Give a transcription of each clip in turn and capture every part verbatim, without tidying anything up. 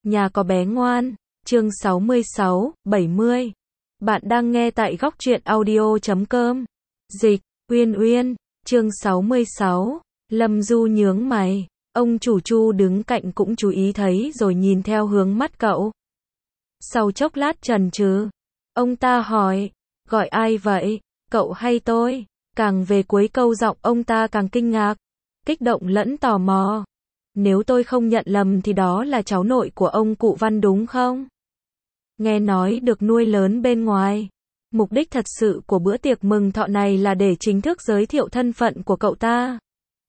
Nhà có bé ngoan, chương sáu mươi sáu, bảy mươi. Bạn đang nghe tại góc truyện audio chấm com. Dịch, Uyên Uyên, chương sáu mươi sáu. Lâm Du nhướng mày. Ông chủ Chu đứng cạnh cũng chú ý thấy rồi nhìn theo hướng mắt cậu. Sau chốc lát chần chừ, ông ta hỏi, gọi ai vậy, cậu hay tôi? Càng về cuối câu giọng ông ta càng kinh ngạc, kích động lẫn tò mò. Nếu tôi không nhận lầm thì đó là cháu nội của ông cụ Văn đúng không? Nghe nói được nuôi lớn bên ngoài. Mục đích thật sự của bữa tiệc mừng thọ này là để chính thức giới thiệu thân phận của cậu ta.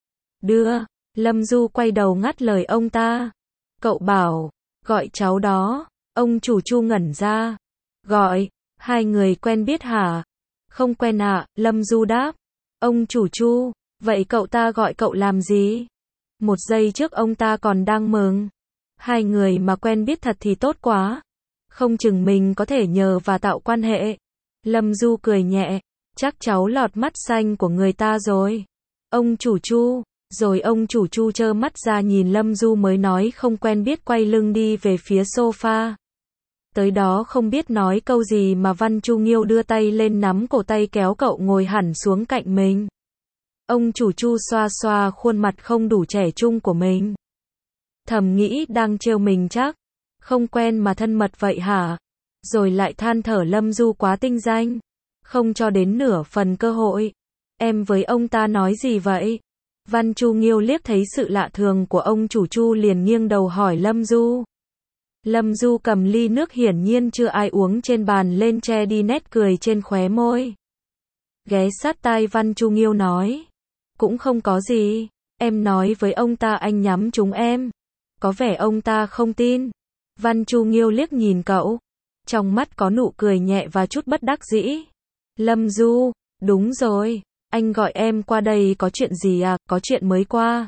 Đưa, Lâm Du quay đầu ngắt lời ông ta. Cậu bảo, gọi cháu đó. Ông chủ Chu ngẩn ra. Gọi, hai người quen biết hả? Không quen ạ, à, Lâm Du đáp. Ông chủ Chu, vậy cậu ta gọi cậu làm gì? Một giây trước ông ta còn đang mừng. Hai người mà quen biết thật thì tốt quá. Không chừng mình có thể nhờ và tạo quan hệ. Lâm Du cười nhẹ. Chắc cháu lọt mắt xanh của người ta rồi. Ông chủ Chu. Rồi ông chủ Chu trơ mắt ra nhìn Lâm Du mới nói không quen biết, quay lưng đi về phía sofa. Tới đó không biết nói câu gì mà Văn Chu Nghiêu đưa tay lên nắm cổ tay kéo cậu ngồi hẳn xuống cạnh mình. Ông chủ Chu xoa xoa khuôn mặt không đủ trẻ trung của mình. Thầm nghĩ đang trêu mình chắc. Không quen mà thân mật vậy hả? Rồi lại than thở Lâm Du quá tinh danh. Không cho đến nửa phần cơ hội. Em với ông ta nói gì vậy? Văn Chu Nghiêu liếc thấy sự lạ thường của ông chủ Chu liền nghiêng đầu hỏi Lâm Du. Lâm Du cầm ly nước hiển nhiên chưa ai uống trên bàn lên che đi nét cười trên khóe môi. Ghé sát tai Văn Chu Nghiêu nói. Cũng không có gì, em nói với ông ta anh nhắm trúng em. Có vẻ ông ta không tin. Văn Chu Nghiêu liếc nhìn cậu. Trong mắt có nụ cười nhẹ và chút bất đắc dĩ. Lâm Du, đúng rồi, anh gọi em qua đây có chuyện gì à, có chuyện mới qua.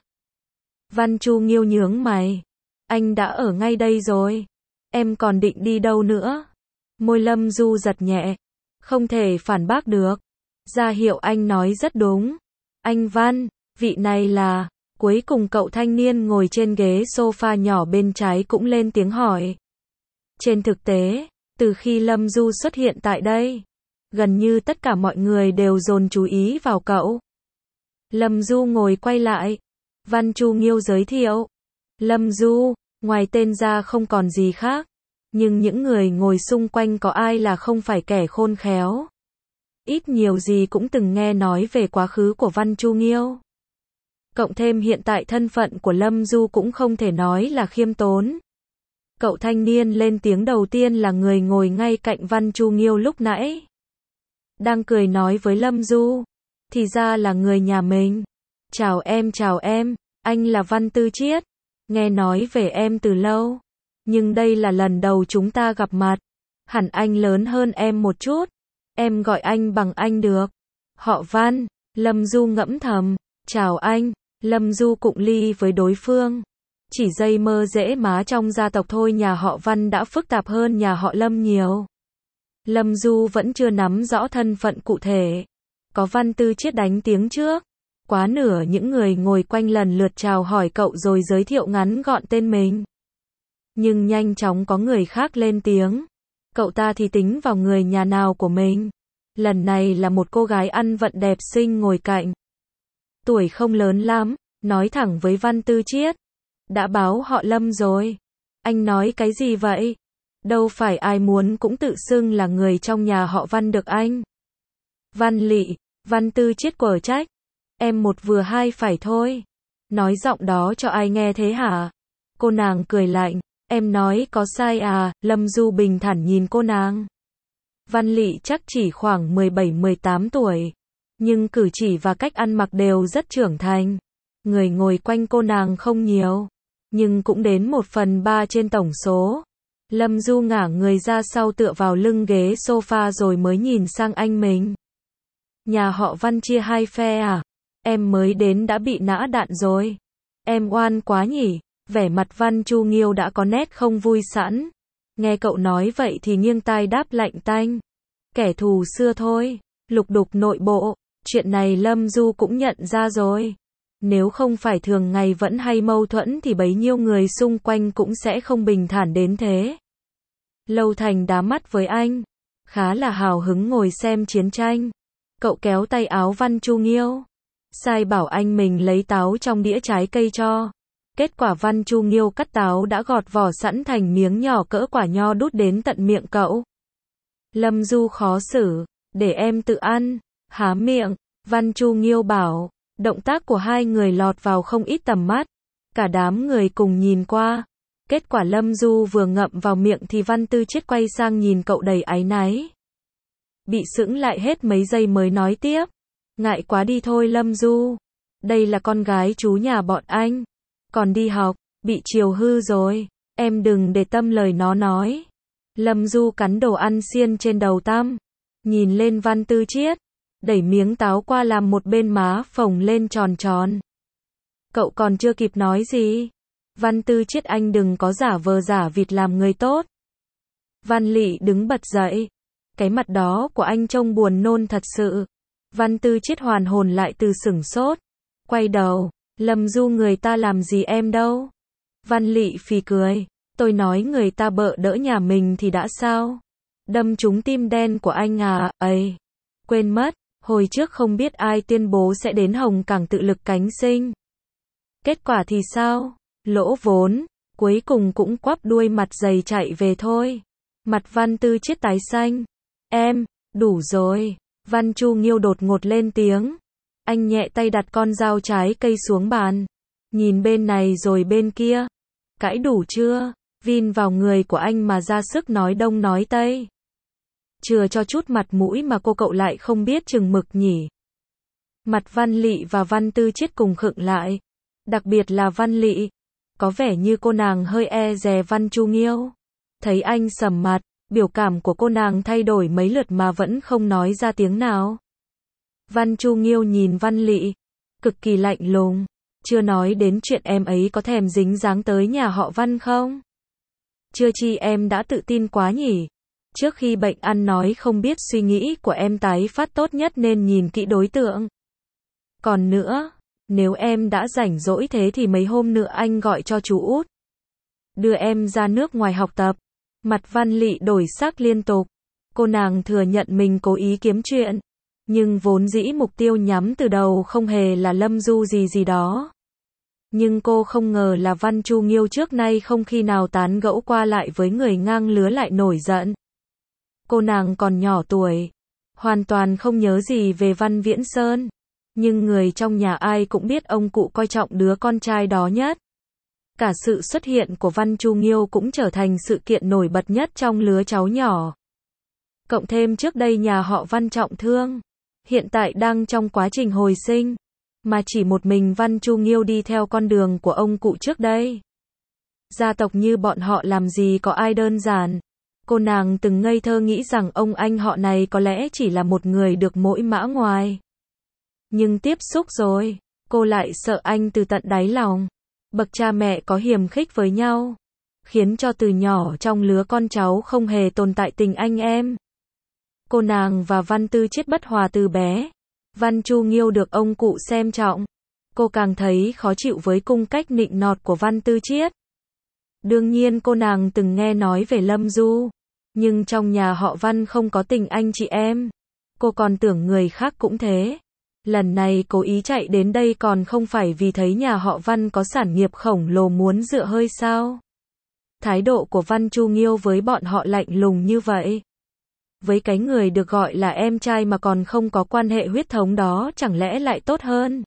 Văn Chu Nghiêu nhướng mày. Anh đã ở ngay đây rồi. Em còn định đi đâu nữa? Môi Lâm Du giật nhẹ. Không thể phản bác được. Ra hiệu anh nói rất đúng. Anh Văn, vị này là... Cuối cùng cậu thanh niên ngồi trên ghế sofa nhỏ bên trái cũng lên tiếng hỏi. Trên thực tế, từ khi Lâm Du xuất hiện tại đây, gần như tất cả mọi người đều dồn chú ý vào cậu. Lâm Du ngồi quay lại. Văn Chu Nghiêu giới thiệu. Lâm Du, ngoài tên ra không còn gì khác. Nhưng những người ngồi xung quanh có ai là không phải kẻ khôn khéo. Ít nhiều gì cũng từng nghe nói về quá khứ của Văn Chu Nghiêu. Cộng thêm hiện tại thân phận của Lâm Du cũng không thể nói là khiêm tốn. Cậu thanh niên lên tiếng đầu tiên là người ngồi ngay cạnh Văn Chu Nghiêu lúc nãy. Đang cười nói với Lâm Du. Thì ra là người nhà mình. Chào em, chào em, anh là Văn Tư Chiết. Nghe nói về em từ lâu. Nhưng đây là lần đầu chúng ta gặp mặt. Hẳn anh lớn hơn em một chút. Em gọi anh bằng anh được. Họ Văn, Lâm Du ngẫm thầm. Chào anh. Lâm Du cụng ly với đối phương. Chỉ dây mơ dễ má trong gia tộc thôi, nhà họ Văn đã phức tạp hơn nhà họ Lâm nhiều. Lâm Du vẫn chưa nắm rõ thân phận cụ thể. Có Văn Tư Chiết đánh tiếng trước. Quá nửa những người ngồi quanh lần lượt chào hỏi cậu rồi giới thiệu ngắn gọn tên mình. Nhưng nhanh chóng có người khác lên tiếng. Cậu ta thì tính vào người nhà nào của mình. Lần này là một cô gái ăn vận đẹp xinh ngồi cạnh. Tuổi không lớn lắm, nói thẳng với Văn Tư Chiết. Đã báo họ Lâm rồi. Anh nói cái gì vậy? Đâu phải ai muốn cũng tự xưng là người trong nhà họ Văn được anh. Văn Lị, Văn Tư Chiết quở trách. Em một vừa hai phải thôi. Nói giọng đó cho ai nghe thế hả? Cô nàng cười lạnh. Em nói có sai à? Lâm Du bình thản nhìn cô nàng. Văn Lị chắc chỉ khoảng mười bảy mười tám tuổi. Nhưng cử chỉ và cách ăn mặc đều rất trưởng thành. Người ngồi quanh cô nàng không nhiều. Nhưng cũng đến một phần ba trên tổng số. Lâm Du ngả người ra sau tựa vào lưng ghế sofa rồi mới nhìn sang anh mình. Nhà họ Văn chia hai phe à? Em mới đến đã bị nã đạn rồi. Em oan quá nhỉ? Vẻ mặt Văn Chu Nghiêu đã có nét không vui sẵn. Nghe cậu nói vậy thì nghiêng tai đáp lạnh tanh. Kẻ thù xưa thôi. Lục đục nội bộ. Chuyện này Lâm Du cũng nhận ra rồi. Nếu không phải thường ngày vẫn hay mâu thuẫn thì bấy nhiêu người xung quanh cũng sẽ không bình thản đến thế. Lâu Thành đá mắt với anh, khá là hào hứng ngồi xem chiến tranh. Cậu kéo tay áo Văn Chu Nghiêu, sai bảo anh mình lấy táo trong đĩa trái cây cho. Kết quả Văn Chu Nghiêu cắt táo đã gọt vỏ sẵn thành miếng nhỏ cỡ quả nho đút đến tận miệng cậu. Lâm Du khó xử, để em tự ăn. Há miệng, Văn Chu Nghiêu bảo. Động tác của hai người lọt vào không ít tầm mắt. Cả đám người cùng nhìn qua. Kết quả Lâm Du vừa ngậm vào miệng thì Văn Tư Chiết quay sang nhìn cậu đầy áy náy. Bị sững lại hết mấy giây mới nói tiếp. Ngại quá đi thôi Lâm Du. Đây là con gái chú nhà bọn anh. Còn đi học, bị chiều hư rồi. Em đừng để tâm lời nó nói. Lâm Du cắn đồ ăn xiên trên đầu tăm. Nhìn lên Văn Tư Chiết. Đẩy miếng táo qua làm một bên má phồng lên tròn tròn. Cậu còn chưa kịp nói gì. Văn Tư Chiết anh đừng có giả vờ giả vịt làm người tốt. Văn Lị đứng bật dậy. Cái mặt đó của anh trông buồn nôn thật sự. Văn Tư Chiết hoàn hồn lại từ sửng sốt. Quay đầu, Lâm Du người ta làm gì em đâu. Văn Lị phì cười. Tôi nói người ta bợ đỡ nhà mình thì đã sao. Đâm trúng tim đen của anh à, ấy. Quên mất, hồi trước không biết ai tuyên bố sẽ đến Hồng Cảng tự lực cánh sinh. Kết quả thì sao? Lỗ vốn, cuối cùng cũng quắp đuôi mặt dày chạy về thôi. Mặt Văn Tư Chiết tái xanh. Em, đủ rồi. Văn Chu Nghiêu đột ngột lên tiếng. Anh nhẹ tay đặt con dao trái cây xuống bàn. Nhìn bên này rồi bên kia. Cãi đủ chưa? Vin vào người của anh mà ra sức nói đông nói tây. Chừa cho chút mặt mũi mà cô cậu lại không biết chừng mực nhỉ. Mặt Văn Lị và Văn Tư Chiết cùng khựng lại. Đặc biệt là Văn Lị. Có vẻ như cô nàng hơi e dè Văn Chu Nghiêu. Thấy anh sầm mặt, biểu cảm của cô nàng thay đổi mấy lượt mà vẫn không nói ra tiếng nào. Văn Chu Nghiêu nhìn Văn Lị, cực kỳ lạnh lùng. Chưa nói đến chuyện em ấy có thèm dính dáng tới nhà họ Văn không? Chưa chi em đã tự tin quá nhỉ? Trước khi bệnh ăn nói không biết suy nghĩ của em tái phát tốt nhất nên nhìn kỹ đối tượng. Còn nữa, nếu em đã rảnh rỗi thế thì mấy hôm nữa anh gọi cho chú Út. Đưa em ra nước ngoài học tập. Mặt Văn Lị đổi sắc liên tục. Cô nàng thừa nhận mình cố ý kiếm chuyện. Nhưng vốn dĩ mục tiêu nhắm từ đầu không hề là Lâm Du gì gì đó. Nhưng cô không ngờ là Văn Chu Nghiêu trước nay không khi nào tán gẫu qua lại với người ngang lứa lại nổi giận. Cô nàng còn nhỏ tuổi. Hoàn toàn không nhớ gì về Văn Viễn Sơn. Nhưng người trong nhà ai cũng biết ông cụ coi trọng đứa con trai đó nhất. Cả sự xuất hiện của Văn Chu Nghiêu cũng trở thành sự kiện nổi bật nhất trong lứa cháu nhỏ. Cộng thêm trước đây nhà họ Văn trọng thương. Hiện tại đang trong quá trình hồi sinh. Mà chỉ một mình Văn Chu Nghiêu đi theo con đường của ông cụ trước đây. Gia tộc như bọn họ làm gì có ai đơn giản. Cô nàng từng ngây thơ nghĩ rằng ông anh họ này có lẽ chỉ là một người được mỗi mã ngoài. Nhưng tiếp xúc rồi, cô lại sợ anh từ tận đáy lòng. Bậc cha mẹ có hiềm khích với nhau, khiến cho từ nhỏ trong lứa con cháu không hề tồn tại tình anh em. Cô nàng và Văn Tư Chiết bất hòa từ bé. Văn Chu Nghiêu được ông cụ xem trọng. Cô càng thấy khó chịu với cung cách nịnh nọt của Văn Tư Chiết. Đương nhiên cô nàng từng nghe nói về Lâm Du. Nhưng trong nhà họ Văn không có tình anh chị em. Cô còn tưởng người khác cũng thế. Lần này cố ý chạy đến đây còn không phải vì thấy nhà họ Văn có sản nghiệp khổng lồ muốn dựa hơi sao? Thái độ của Văn Chu Nghiêu với bọn họ lạnh lùng như vậy. Với cái người được gọi là em trai mà còn không có quan hệ huyết thống đó chẳng lẽ lại tốt hơn?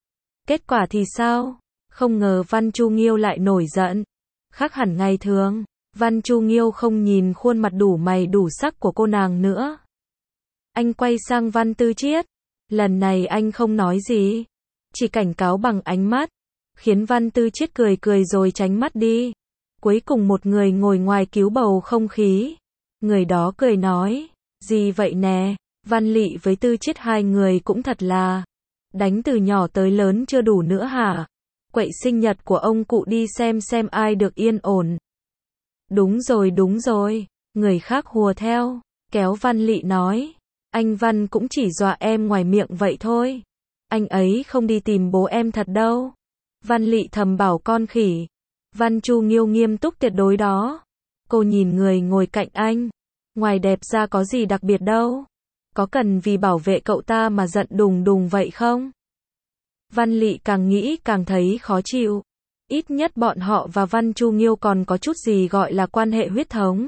Kết quả thì sao? Không ngờ Văn Chu Nghiêu lại nổi giận. Khác hẳn ngày thường, Văn Chu Nghiêu không nhìn khuôn mặt đủ mày đủ sắc của cô nàng nữa. Anh quay sang Văn Tư Chiết. Lần này anh không nói gì. Chỉ cảnh cáo bằng ánh mắt. Khiến Văn Tư Chiết cười cười rồi tránh mắt đi. Cuối cùng một người ngồi ngoài cứu bầu không khí. Người đó cười nói. Gì vậy nè? Văn Lị với Tư Chiết hai người cũng thật là. Đánh từ nhỏ tới lớn chưa đủ nữa hả? Quậy sinh nhật của ông cụ đi xem xem ai được yên ổn. Đúng rồi đúng rồi. Người khác hùa theo. Kéo Văn Lị nói. Anh Văn cũng chỉ dọa em ngoài miệng vậy thôi. Anh ấy không đi tìm bố em thật đâu. Văn Lị thầm bảo con khỉ. Văn Chu Nghiêu nghiêm túc tuyệt đối đó. Cô nhìn người ngồi cạnh anh. Ngoài đẹp ra có gì đặc biệt đâu. Có cần vì bảo vệ cậu ta mà giận đùng đùng vậy không? Văn Lị càng nghĩ càng thấy khó chịu. Ít nhất bọn họ và Văn Chu Nghiêu còn có chút gì gọi là quan hệ huyết thống.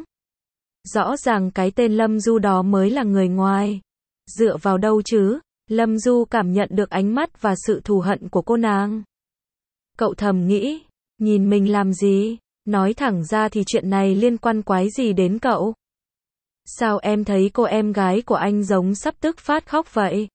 Rõ ràng cái tên Lâm Du đó mới là người ngoài. Dựa vào đâu chứ? Lâm Du cảm nhận được ánh mắt và sự thù hận của cô nàng. Cậu thầm nghĩ, nhìn mình làm gì? Nói thẳng ra thì chuyện này liên quan quái gì đến cậu? Sao em thấy cô em gái của anh giống sắp tức phát khóc vậy?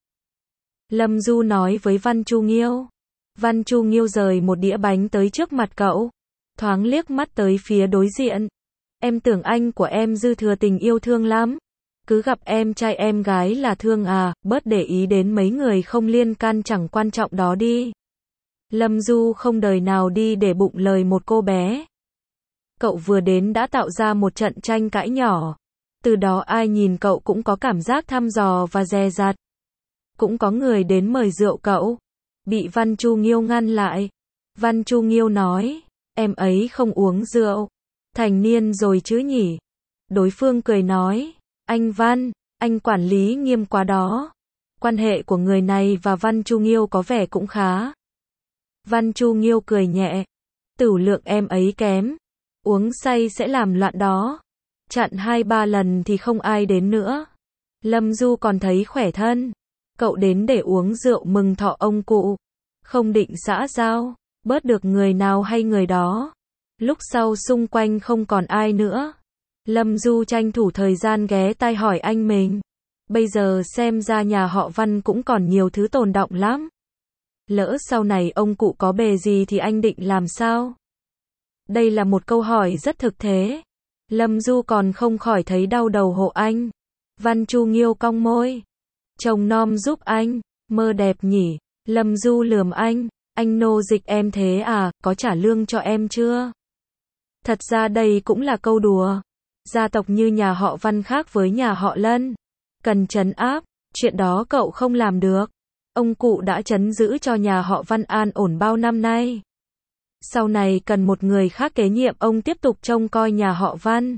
Lâm Du nói với Văn Chu Nghiêu. Văn Chu Nghiêu rời một đĩa bánh tới trước mặt cậu. Thoáng liếc mắt tới phía đối diện. Em tưởng anh của em dư thừa tình yêu thương lắm. Cứ gặp em trai em gái là thương à, bớt để ý đến mấy người không liên can chẳng quan trọng đó đi. Lâm Du không đời nào đi để bụng lời một cô bé. Cậu vừa đến đã tạo ra một trận tranh cãi nhỏ. Từ đó ai nhìn cậu cũng có cảm giác thăm dò và dè dặt. Cũng có người đến mời rượu cậu. Bị Văn Chu Nghiêu ngăn lại. Văn Chu Nghiêu nói, em ấy không uống rượu. Thành niên rồi chứ nhỉ? Đối phương cười nói, anh Văn, anh quản lý nghiêm quá đó. Quan hệ của người này và Văn Chu Nghiêu có vẻ cũng khá. Văn Chu Nghiêu cười nhẹ. Tửu lượng em ấy kém. Uống say sẽ làm loạn đó. Chặn hai ba lần thì không ai đến nữa. Lâm Du còn thấy khỏe thân. Cậu đến để uống rượu mừng thọ ông cụ. Không định xã giao. Bớt được người nào hay người đó. Lúc sau xung quanh không còn ai nữa. Lâm Du tranh thủ thời gian ghé tai hỏi anh mình. Bây giờ xem ra nhà họ Văn cũng còn nhiều thứ tồn đọng lắm. Lỡ sau này ông cụ có bề gì thì anh định làm sao? Đây là một câu hỏi rất thực tế. Lâm Du còn không khỏi thấy đau đầu hộ anh. Văn Chu Nghiêu cong môi. Chồng nom giúp anh. Mơ đẹp nhỉ. Lâm Du lườm anh. Anh nô dịch em thế à, có trả lương cho em chưa? Thật ra đây cũng là câu đùa. Gia tộc như nhà họ Văn khác với nhà họ Lân. Cần trấn áp. Chuyện đó cậu không làm được. Ông cụ đã trấn giữ cho nhà họ Văn an ổn bao năm nay. Sau này cần một người khác kế nhiệm ông tiếp tục trông coi nhà họ Văn.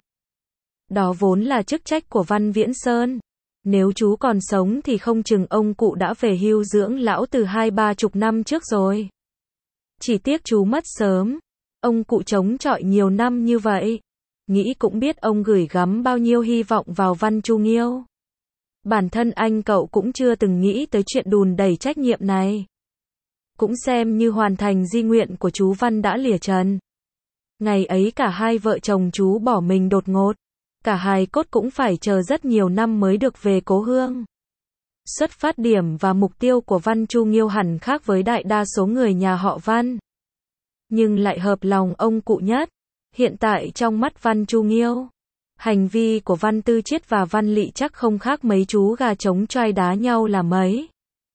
Đó vốn là chức trách của Văn Viễn Sơn. Nếu chú còn sống thì không chừng ông cụ đã về hưu dưỡng lão từ hai ba chục năm trước rồi. Chỉ tiếc chú mất sớm. Ông cụ chống chọi nhiều năm như vậy. Nghĩ cũng biết ông gửi gắm bao nhiêu hy vọng vào Văn Chu Nghiêu. Bản thân anh cậu cũng chưa từng nghĩ tới chuyện đùn đẩy trách nhiệm này. Cũng xem như hoàn thành di nguyện của chú Văn đã lìa trần. Ngày ấy cả hai vợ chồng chú bỏ mình đột ngột. Cả hài cốt cũng phải chờ rất nhiều năm mới được về cố hương. Xuất phát điểm và mục tiêu của Văn Chu Nghiêu hẳn khác với đại đa số người nhà họ Văn. Nhưng lại hợp lòng ông cụ nhất. Hiện tại trong mắt Văn Chu Nghiêu, hành vi của Văn Tư Chiết và Văn Lị chắc không khác mấy chú gà trống choai đá nhau là mấy.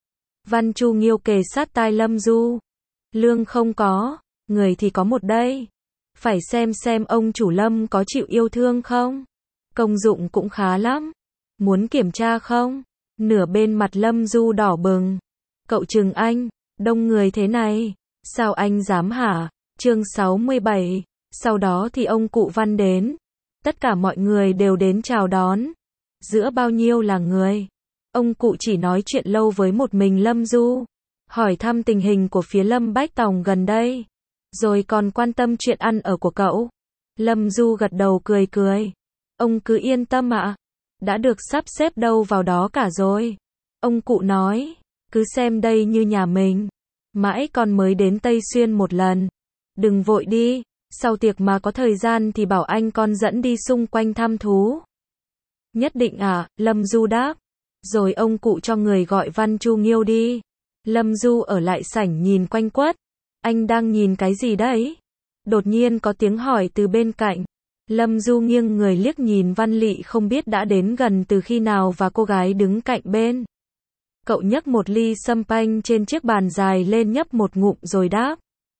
Văn Chu Nghiêu kề sát tai Lâm Du. Lương không có, người thì có một đây. Phải xem xem ông chủ Lâm có chịu yêu thương không? Công dụng cũng khá lắm. Muốn kiểm tra không? Nửa bên mặt Lâm Du đỏ bừng. Cậu chừng anh, đông người thế này, sao anh dám hả? Chương sáu mươi bảy. Sau đó thì ông cụ Văn đến. Tất cả mọi người đều đến chào đón. Giữa bao nhiêu là người. Ông cụ chỉ nói chuyện lâu với một mình Lâm Du. Hỏi thăm tình hình của phía Lâm Bách Tòng gần đây. Rồi còn quan tâm chuyện ăn ở của cậu. Lâm Du gật đầu cười cười. Ông cứ yên tâm ạ. Đã được sắp xếp đâu vào đó cả rồi. Ông cụ nói. Cứ xem đây như nhà mình. Mãi con mới đến Tây Xuyên một lần. Đừng vội đi. Sau tiệc mà có thời gian thì bảo anh con dẫn đi xung quanh thăm thú. Nhất định à, Lâm Du đáp. Rồi ông cụ cho người gọi Văn Chu Nghiêu đi. Lâm Du ở lại sảnh nhìn quanh quất. Anh đang nhìn cái gì đấy? Đột nhiên có tiếng hỏi từ bên cạnh. Lâm Du nghiêng người liếc nhìn Văn Lị không biết đã đến gần từ khi nào và cô gái đứng cạnh bên. Cậu nhấc một ly sâm panh trên chiếc bàn dài lên nhấp một ngụm rồi đáp.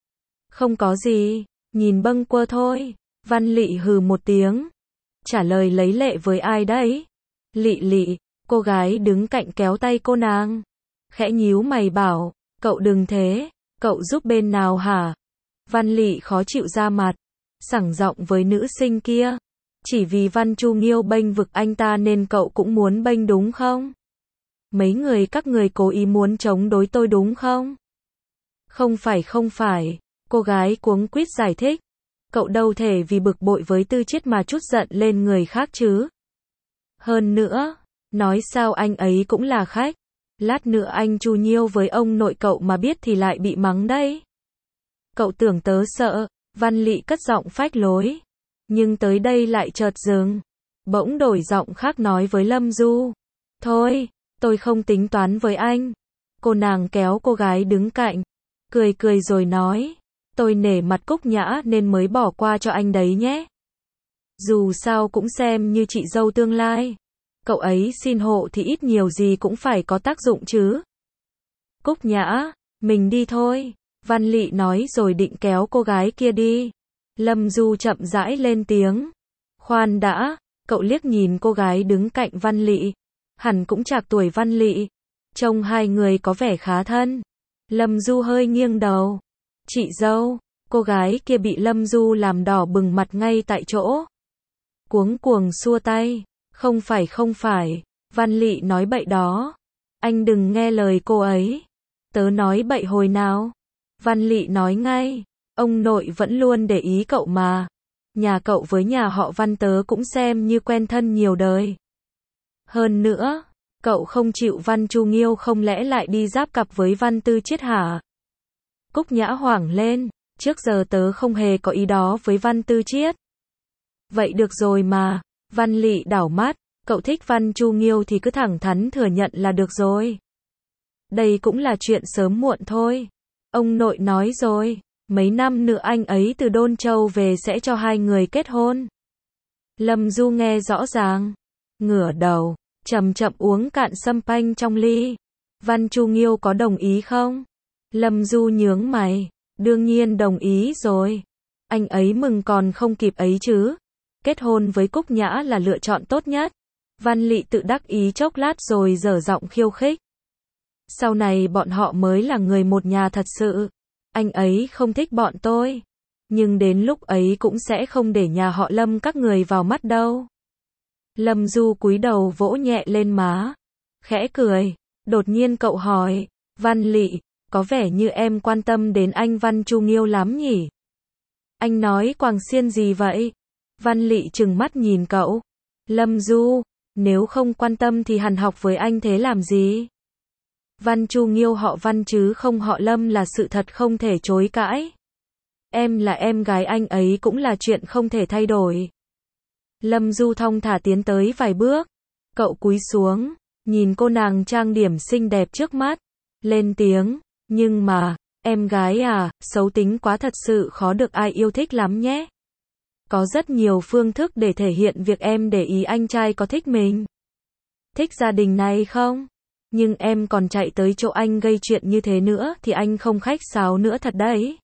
Không có gì, nhìn bâng quơ thôi. Văn Lị hừ một tiếng. Trả lời lấy lệ với ai đấy? Lị Lị, cô gái đứng cạnh kéo tay cô nàng. khẽ nhíu mày bảo, cậu đừng thế, cậu giúp bên nào hả? Văn Lị khó chịu ra mặt, sẳng giọng với nữ sinh kia, chỉ vì Văn Chu Nghiêu bênh vực anh ta nên cậu cũng muốn bênh đúng không? Mấy người các người cố ý muốn chống đối tôi đúng không? Không phải không phải, cô gái cuống quýt giải thích, cậu đâu thể vì bực bội với Tư Chiết mà trút giận lên người khác chứ. Hơn nữa, nói sao anh ấy cũng là khách, lát nữa anh Chu Nhiêu với ông nội cậu mà biết thì lại bị mắng đấy. Cậu tưởng tớ sợ, Văn Lị cất giọng phách lối, nhưng tới đây lại chợt dừng, bỗng đổi giọng khác nói với Lâm Du. Thôi, tôi không tính toán với anh. Cô nàng kéo cô gái đứng cạnh, cười cười rồi nói, tôi nể mặt Cúc Nhã nên mới bỏ qua cho anh đấy nhé. Dù sao cũng xem như chị dâu tương lai. Cậu ấy xin hộ thì ít nhiều gì cũng phải có tác dụng chứ. Cúc Nhã, mình đi thôi. Văn Lị nói rồi định kéo cô gái kia đi. Lâm Du chậm rãi lên tiếng. Khoan đã, cậu liếc nhìn cô gái đứng cạnh Văn Lị. Hẳn cũng trạc tuổi Văn Lị. Trông hai người có vẻ khá thân. Lâm Du hơi nghiêng đầu. Chị dâu, cô gái kia bị Lâm Du làm đỏ bừng mặt ngay tại chỗ. Cuống cuồng xua tay. Không phải không phải, Văn Lị nói bậy đó. Anh đừng nghe lời cô ấy. Tớ nói bậy hồi nào? Văn Lị nói ngay, ông nội vẫn luôn để ý cậu mà. Nhà cậu với nhà họ Văn tớ cũng xem như quen thân nhiều đời. Hơn nữa, cậu không chịu Văn Chu Nghiêu không lẽ lại đi giáp cặp với Văn Tư Chiết hả? Cúc Nhã hoảng lên, trước giờ tớ không hề có ý đó với Văn Tư Chiết. Vậy được rồi mà. Văn Lị đảo mắt, cậu thích Văn Chu Nghiêu thì cứ thẳng thắn thừa nhận là được rồi. Đây cũng là chuyện sớm muộn thôi. Ông nội nói rồi, mấy năm nữa anh ấy từ Đôn Châu về sẽ cho hai người kết hôn. Lâm Du nghe rõ ràng, ngửa đầu, chậm chậm uống cạn sâm panh trong ly. Văn Chu Nghiêu có đồng ý không? Lâm Du nhướng mày, đương nhiên đồng ý rồi. Anh ấy mừng còn không kịp ấy chứ. Kết hôn với Cúc Nhã là lựa chọn tốt nhất. Văn Lị tự đắc ý chốc lát rồi dở giọng khiêu khích. Sau này bọn họ mới là người một nhà thật sự. Anh ấy không thích bọn tôi. Nhưng đến lúc ấy cũng sẽ không để nhà họ Lâm các người vào mắt đâu. Lâm Du cúi đầu vỗ nhẹ lên má. Khẽ cười. Đột nhiên cậu hỏi. Văn Lị, có vẻ như em quan tâm đến anh Văn Chu Nghiêu lắm nhỉ? Anh nói quàng xiên gì vậy? Văn Lị trừng mắt nhìn cậu. Lâm Du, nếu không quan tâm thì hằn học với anh thế làm gì? Văn Chu Nghiêu họ Văn chứ không họ Lâm là sự thật không thể chối cãi. Em là em gái anh ấy cũng là chuyện không thể thay đổi. Lâm Du thong thả tiến tới vài bước. Cậu cúi xuống, nhìn cô nàng trang điểm xinh đẹp trước mắt. Lên tiếng, nhưng mà, em gái à, xấu tính quá thật sự khó được ai yêu thích lắm nhé. Có rất nhiều phương thức để thể hiện việc em để ý anh trai có thích mình. Thích gia đình này không? Nhưng em còn chạy tới chỗ anh gây chuyện như thế nữa thì anh không khách sáo nữa thật đấy.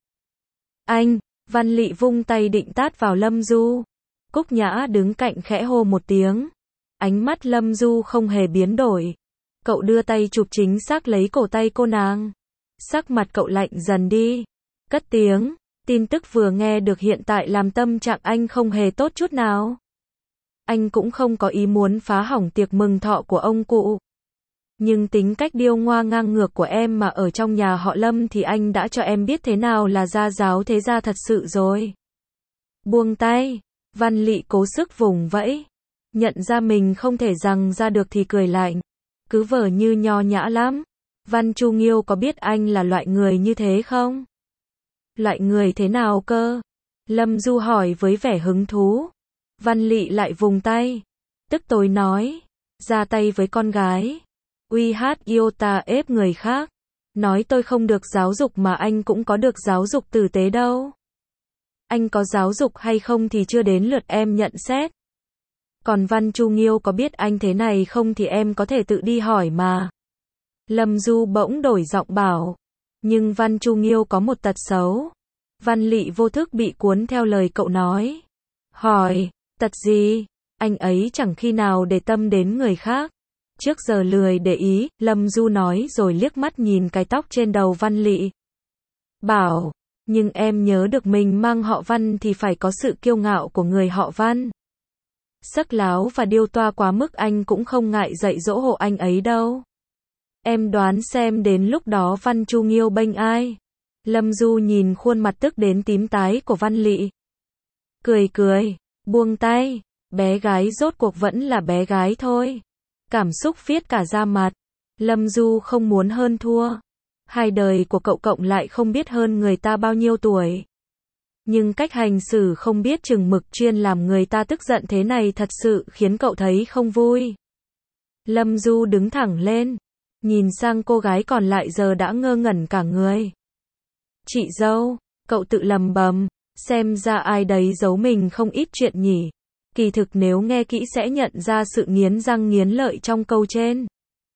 Anh, Văn Lị vung tay định tát vào Lâm Du. Cúc Nhã đứng cạnh khẽ hô một tiếng. Ánh mắt Lâm Du không hề biến đổi. Cậu đưa tay chụp chính xác lấy cổ tay cô nàng. Sắc mặt cậu lạnh dần đi. Cất tiếng. Tin tức vừa nghe được hiện tại làm tâm trạng anh không hề tốt chút nào. Anh cũng không có ý muốn phá hỏng tiệc mừng thọ của ông cụ. Nhưng tính cách điêu ngoa ngang ngược của em mà ở trong nhà họ Lâm thì anh đã cho em biết thế nào là gia giáo thế gia thật sự rồi. Buông tay, Văn Lị cố sức vùng vẫy. Nhận ra mình không thể giằng ra được thì cười lạnh. Cứ vờ như nho nhã lắm. Văn Chu Nghiêu có biết anh là loại người như thế không? Loại người thế nào cơ? Lâm Du hỏi với vẻ hứng thú. Văn Lị lại vùng tay. Tức tối nói. Ra tay với con gái. Uy hát yêu ta ép người khác. Nói tôi không được giáo dục mà anh cũng có được giáo dục tử tế đâu. Anh có giáo dục hay không thì chưa đến lượt em nhận xét. Còn Văn Chu Nghiêu có biết anh thế này không thì em có thể tự đi hỏi mà. Lâm Du bỗng đổi giọng bảo. Nhưng Văn Chu Nghiêu có một tật xấu. Văn Lị vô thức bị cuốn theo lời cậu nói. Hỏi, tật gì? Anh ấy chẳng khi nào để tâm đến người khác. Trước giờ lười để ý, Lâm Du nói rồi liếc mắt nhìn cái tóc trên đầu Văn Lị. Bảo, nhưng em nhớ được mình mang họ Văn thì phải có sự kiêu ngạo của người họ Văn. Sắc láo và điêu toa quá mức anh cũng không ngại dạy dỗ hộ anh ấy đâu. Em đoán xem đến lúc đó Văn Chu Nghiêu bênh ai? Lâm Du nhìn khuôn mặt tức đến tím tái của Văn Lị. Cười cười, buông tay, bé gái rốt cuộc vẫn là bé gái thôi. Cảm xúc viết cả da mặt. Lâm Du không muốn hơn thua. Hai đời của cậu cộng lại không biết hơn người ta bao nhiêu tuổi. Nhưng cách hành xử không biết chừng mực chuyên làm người ta tức giận thế này thật sự khiến cậu thấy không vui. Lâm Du đứng thẳng lên, nhìn sang cô gái còn lại giờ đã ngơ ngẩn cả người. Chị dâu, cậu tự lầm bầm, xem ra ai đấy giấu mình không ít chuyện nhỉ. Kỳ thực nếu nghe kỹ sẽ nhận ra sự nghiến răng nghiến lợi trong câu trên.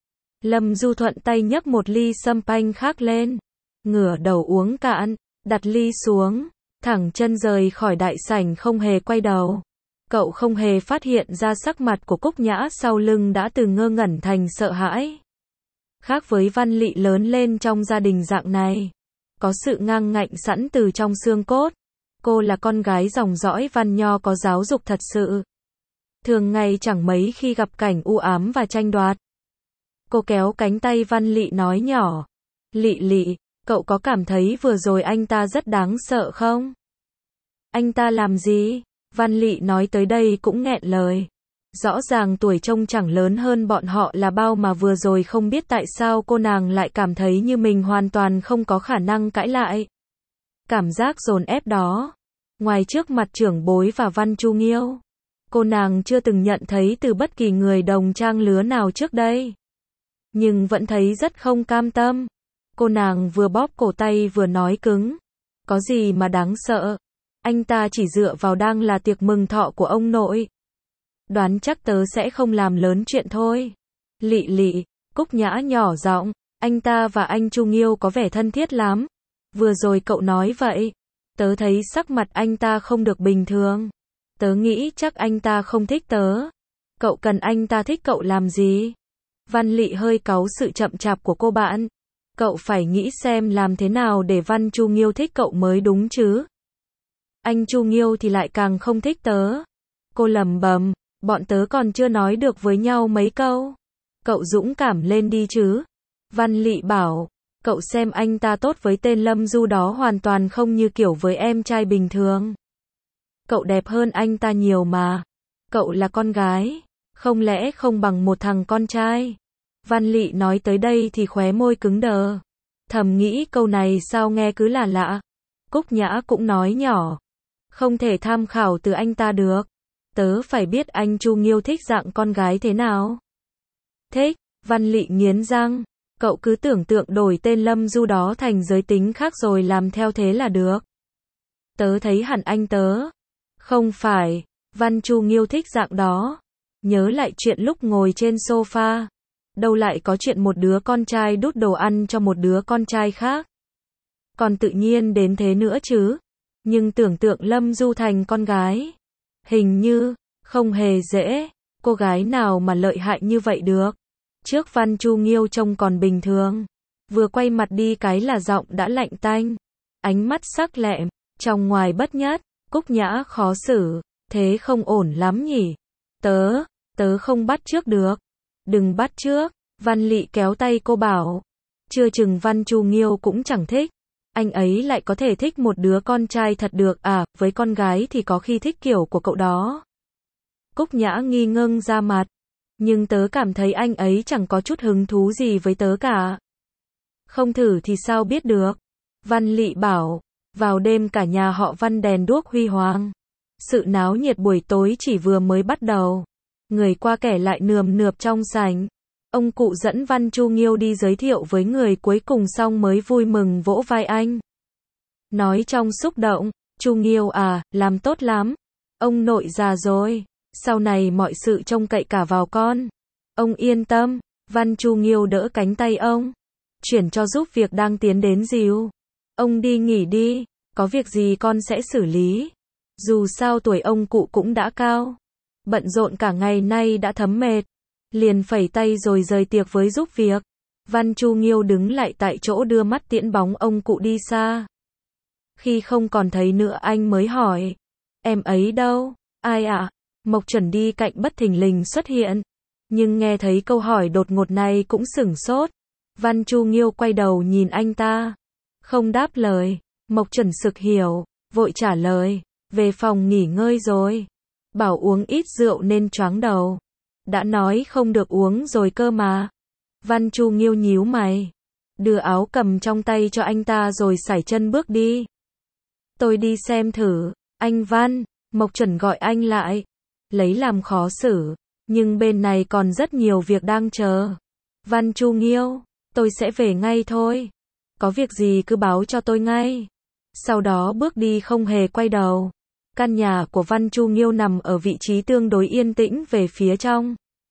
Lâm Du thuận tay nhấc một ly champagne khác lên, ngửa đầu uống cạn, đặt ly xuống, thẳng chân rời khỏi đại sảnh không hề quay đầu. Cậu không hề phát hiện ra sắc mặt của Cúc Nhã sau lưng đã từ ngơ ngẩn thành sợ hãi. Khác với Văn Lị lớn lên trong gia đình dạng này, có sự ngang ngạnh sẵn từ trong xương cốt. Cô là con gái dòng dõi Văn Nho có giáo dục thật sự. Thường ngày chẳng mấy khi gặp cảnh u ám và tranh đoạt. Cô kéo cánh tay Văn Lị nói nhỏ. Lị Lị, cậu có cảm thấy vừa rồi anh ta rất đáng sợ không? Anh ta làm gì? Văn Lị nói tới đây cũng nghẹn lời. Rõ ràng tuổi trông chẳng lớn hơn bọn họ là bao mà vừa rồi không biết tại sao cô nàng lại cảm thấy như mình hoàn toàn không có khả năng cãi lại. Cảm giác dồn ép đó, ngoài trước mặt trưởng bối và Văn Chu Nghiêu, cô nàng chưa từng nhận thấy từ bất kỳ người đồng trang lứa nào trước đây. Nhưng vẫn thấy rất không cam tâm. Cô nàng vừa bóp cổ tay vừa nói cứng. Có gì mà đáng sợ? Anh ta chỉ dựa vào đang là tiệc mừng thọ của ông nội. Đoán chắc tớ sẽ không làm lớn chuyện thôi. Lị Lị, Cúc Nhã nhỏ giọng, anh ta và anh Chu Nghiêu có vẻ thân thiết lắm. Vừa rồi cậu nói vậy, tớ thấy sắc mặt anh ta không được bình thường. Tớ nghĩ chắc anh ta không thích tớ. Cậu cần anh ta thích cậu làm gì? Văn Lị hơi cáu sự chậm chạp của cô bạn. Cậu phải nghĩ xem làm thế nào để Văn Chu Nghiêu thích cậu mới đúng chứ. Anh Chu Nghiêu thì lại càng không thích tớ. Cô lẩm bẩm, bọn tớ còn chưa nói được với nhau mấy câu. Cậu dũng cảm lên đi chứ. Văn Lị bảo, cậu xem anh ta tốt với tên Lâm Du đó hoàn toàn không như kiểu với em trai bình thường. Cậu đẹp hơn anh ta nhiều mà. Cậu là con gái, không lẽ không bằng một thằng con trai? Văn Lị nói tới đây thì khóe môi cứng đờ. Thầm nghĩ câu này sao nghe cứ là lạ. Cúc Nhã cũng nói nhỏ. Không thể tham khảo từ anh ta được. Tớ phải biết anh Chu Nghiêu thích dạng con gái thế nào. Thích, Văn Lị nghiến răng. Cậu cứ tưởng tượng đổi tên Lâm Du đó thành giới tính khác rồi làm theo thế là được. Tớ thấy hẳn anh tớ. Không phải, Văn Chu Nghiêu thích dạng đó. Nhớ lại chuyện lúc ngồi trên sofa. Đâu lại có chuyện một đứa con trai đút đồ ăn cho một đứa con trai khác. Còn tự nhiên đến thế nữa chứ. Nhưng tưởng tượng Lâm Du thành con gái. Hình như, không hề dễ. Cô gái nào mà lợi hại như vậy được. Trước Văn Chu Nghiêu trông còn bình thường. Vừa quay mặt đi cái là giọng đã lạnh tanh. Ánh mắt sắc lẹm, trong ngoài bất nhất. Cúc Nhã khó xử. Thế không ổn lắm nhỉ. Tớ, tớ không bắt trước được. Đừng bắt trước. Văn Lị kéo tay cô bảo. Chưa chừng Văn Chu Nghiêu cũng chẳng thích. Anh ấy lại có thể thích một đứa con trai thật được à, với con gái thì có khi thích kiểu của cậu đó. Cúc Nhã nghi ngưng ra mặt. Nhưng tớ cảm thấy anh ấy chẳng có chút hứng thú gì với tớ cả. Không thử thì sao biết được. Văn Lị bảo. Vào đêm cả nhà họ Văn đèn đuốc huy hoàng. Sự náo nhiệt buổi tối chỉ vừa mới bắt đầu. Người qua kẻ lại nườm nượp trong sảnh. Ông cụ dẫn Văn Chu Nghiêu đi giới thiệu với người cuối cùng xong mới vui mừng vỗ vai anh. Nói trong xúc động, Chu Nghiêu à, làm tốt lắm. Ông nội già rồi, sau này mọi sự trông cậy cả vào con. Ông yên tâm, Văn Chu Nghiêu đỡ cánh tay ông. Chuyển cho giúp việc đang tiến đến dìu. Ông đi nghỉ đi, có việc gì con sẽ xử lý. Dù sao tuổi ông cụ cũng đã cao. Bận rộn cả ngày nay đã thấm mệt. liền phẩy tay rồi rời tiệc với giúp việc. Văn Chu Nghiêu đứng lại tại chỗ đưa mắt tiễn bóng ông cụ đi xa. Khi không còn thấy nữa anh mới hỏi, em ấy đâu? Ai ạ? À? Mộc Chuẩn đi cạnh bất thình lình xuất hiện, nhưng nghe thấy câu hỏi đột ngột này cũng sửng sốt. Văn Chu Nghiêu quay đầu nhìn anh ta, không đáp lời. Mộc Chuẩn sực hiểu, vội trả lời, về phòng nghỉ ngơi rồi. Bảo uống ít rượu nên choáng đầu. Đã nói không được uống rồi cơ mà. Văn Chu Nghiêu nhíu mày, đưa áo cầm trong tay cho anh ta rồi sải chân bước đi. Tôi đi xem thử, anh Văn, Mộc Chuẩn gọi anh lại, lấy làm khó xử, nhưng bên này còn rất nhiều việc đang chờ. Văn Chu Nghiêu, tôi sẽ về ngay thôi. Có việc gì cứ báo cho tôi ngay. Sau đó bước đi không hề quay đầu. Căn nhà của Văn Chu Nghiêu nằm ở vị trí tương đối yên tĩnh về phía trong.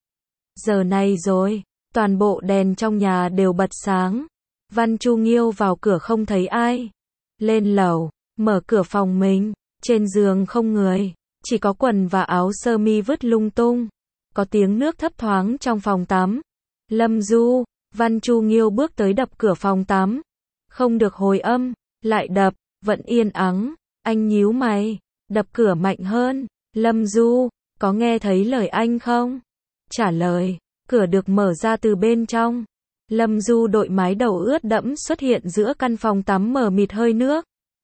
Giờ này rồi, toàn bộ đèn trong nhà đều bật sáng. Văn Chu Nghiêu vào cửa không thấy ai. Lên lầu, mở cửa phòng mình, trên giường không người, chỉ có quần và áo sơ mi vứt lung tung. Có tiếng nước thấp thoáng trong phòng tắm. Lâm Du, Văn Chu Nghiêu bước tới đập cửa phòng tắm. Không được hồi âm, lại đập, vẫn yên ắng. Anh nhíu mày, đập cửa mạnh hơn. Lâm Du, có nghe thấy lời anh không? Trả lời, cửa được mở ra từ bên trong. Lâm Du đội mái đầu ướt đẫm xuất hiện giữa căn phòng tắm mờ mịt hơi nước.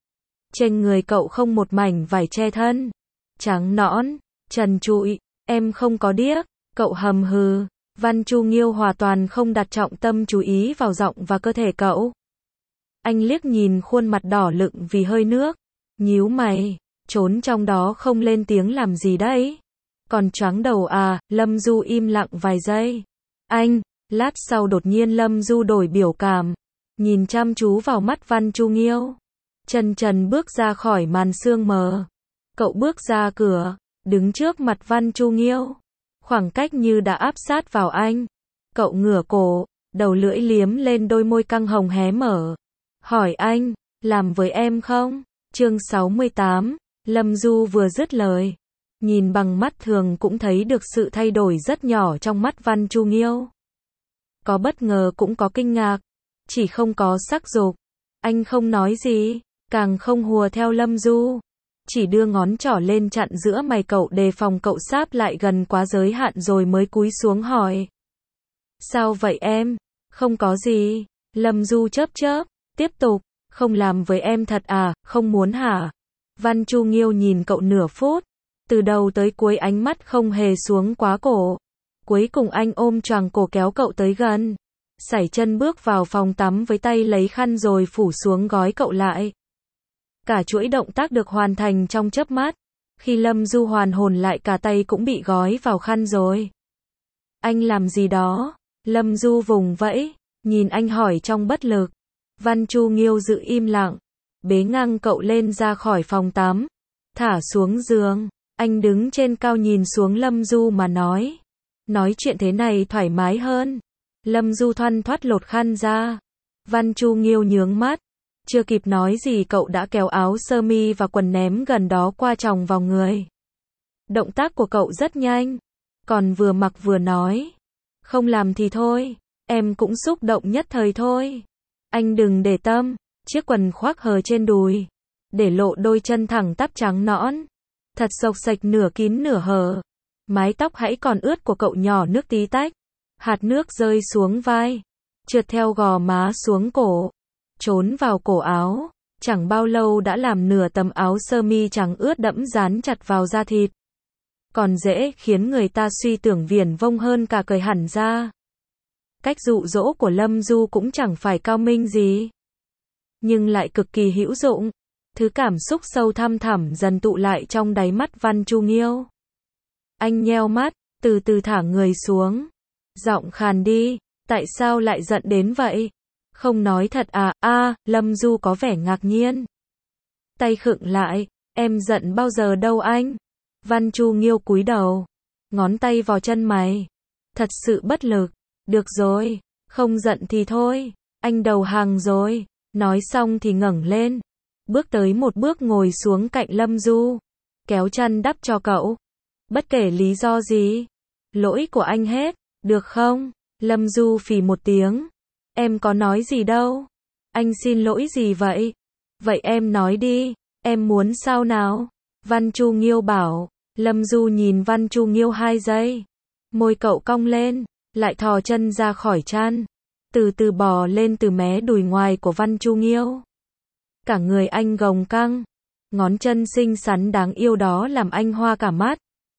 Trên người cậu không một mảnh vải che thân. Trắng nõn, trần trụi, em không có điếc, cậu hầm hừ. Văn Chu Nghiêu hoàn toàn không đặt trọng tâm chú ý vào giọng và cơ thể cậu. Anh liếc nhìn khuôn mặt đỏ lựng vì hơi nước, nhíu mày, trốn trong đó không lên tiếng làm gì đấy. Còn choáng đầu à? Lâm Du im lặng vài giây. Anh, lát sau đột nhiên Lâm Du đổi biểu cảm, nhìn chăm chú vào mắt Văn Chu Nghiêu. Chân trần bước ra khỏi màn sương mờ. Cậu bước ra cửa, đứng trước mặt Văn Chu Nghiêu. Khoảng cách như đã áp sát vào anh. Cậu ngửa cổ, đầu lưỡi liếm lên đôi môi căng hồng hé mở. Hỏi anh, làm với em không? Chương sáu mươi tám, Lâm Du vừa dứt lời. Nhìn bằng mắt thường cũng thấy được sự thay đổi rất nhỏ trong mắt Văn Chu Nghiêu. Có bất ngờ cũng có kinh ngạc, chỉ không có sắc dục. Anh không nói gì, càng không hùa theo Lâm Du. Chỉ đưa ngón trỏ lên chặn giữa mày cậu đề phòng cậu sáp lại gần quá giới hạn rồi mới cúi xuống hỏi. Sao vậy em? Không có gì. Lâm Du chớp chớp, tiếp tục, không làm với em thật à, không muốn hả? Văn Chu Nghiêu nhìn cậu nửa phút, từ đầu tới cuối ánh mắt không hề xuống quá cổ. Cuối cùng anh ôm choàng cổ kéo cậu tới gần. Sải chân bước vào phòng tắm với tay lấy khăn rồi phủ xuống gói cậu lại. Cả chuỗi động tác được hoàn thành trong chớp mắt. Khi Lâm Du hoàn hồn lại cả tay cũng bị gói vào khăn rồi. Anh làm gì đó? Lâm Du vùng vẫy, nhìn anh hỏi trong bất lực. Văn Chu Nghiêu giữ im lặng, bế ngang cậu lên ra khỏi phòng tắm, thả xuống giường. Anh đứng trên cao nhìn xuống Lâm Du mà nói. Nói chuyện thế này thoải mái hơn. Lâm Du thoăn thoắt lột khăn ra. Văn Chu Nghiêu nhướng mắt. Chưa kịp nói gì cậu đã kéo áo sơ mi và quần ném gần đó qua chồng vào người. Động tác của cậu rất nhanh. Còn vừa mặc vừa nói. Không làm thì thôi. Em cũng xúc động nhất thời thôi. Anh đừng để tâm. Chiếc quần khoác hờ trên đùi, để lộ đôi chân thẳng tắp trắng nõn. Thật xộc xệch nửa kín nửa hở. Mái tóc hãy còn ướt của cậu nhỏ nước tí tách. Hạt nước rơi xuống vai, trượt theo gò má xuống cổ, trốn vào cổ áo. Chẳng bao lâu đã làm nửa tấm áo sơ mi trắng ướt đẫm dán chặt vào da thịt. Còn dễ khiến người ta suy tưởng viển vông hơn cả cởi hẳn ra. Cách dụ dỗ của Lâm Du cũng chẳng phải cao minh gì, nhưng lại cực kỳ hữu dụng. Thứ cảm xúc sâu thăm thẳm dần tụ lại trong đáy mắt Văn Chu Nghiêu. Anh nheo mắt, từ từ thả người xuống. Giọng khàn đi, tại sao lại giận đến vậy? Không nói thật à? A, Lâm Du có vẻ ngạc nhiên. Tay khựng lại, em giận bao giờ đâu anh? Văn Chu Nghiêu cúi đầu, ngón tay vào chân mày. Thật sự bất lực. Được rồi, không giận thì thôi, anh đầu hàng rồi. Nói xong thì ngẩng lên, bước tới một bước ngồi xuống cạnh Lâm Du, kéo chăn đắp cho cậu. Bất kể lý do gì, lỗi của anh hết. được không? Lâm Du phì một tiếng. Em có nói gì đâu. Anh xin lỗi gì vậy? Vậy em nói đi, em muốn sao nào? Văn Chu Nghiêu bảo. Lâm Du nhìn Văn Chu Nghiêu hai giây. Môi cậu cong lên, lại thò chân ra khỏi chăn. Từ từ bò lên từ mé đùi ngoài của Văn Chu Nghiêu. Cả người anh gồng căng. Ngón chân xinh xắn đáng yêu đó làm anh hoa cả mắt.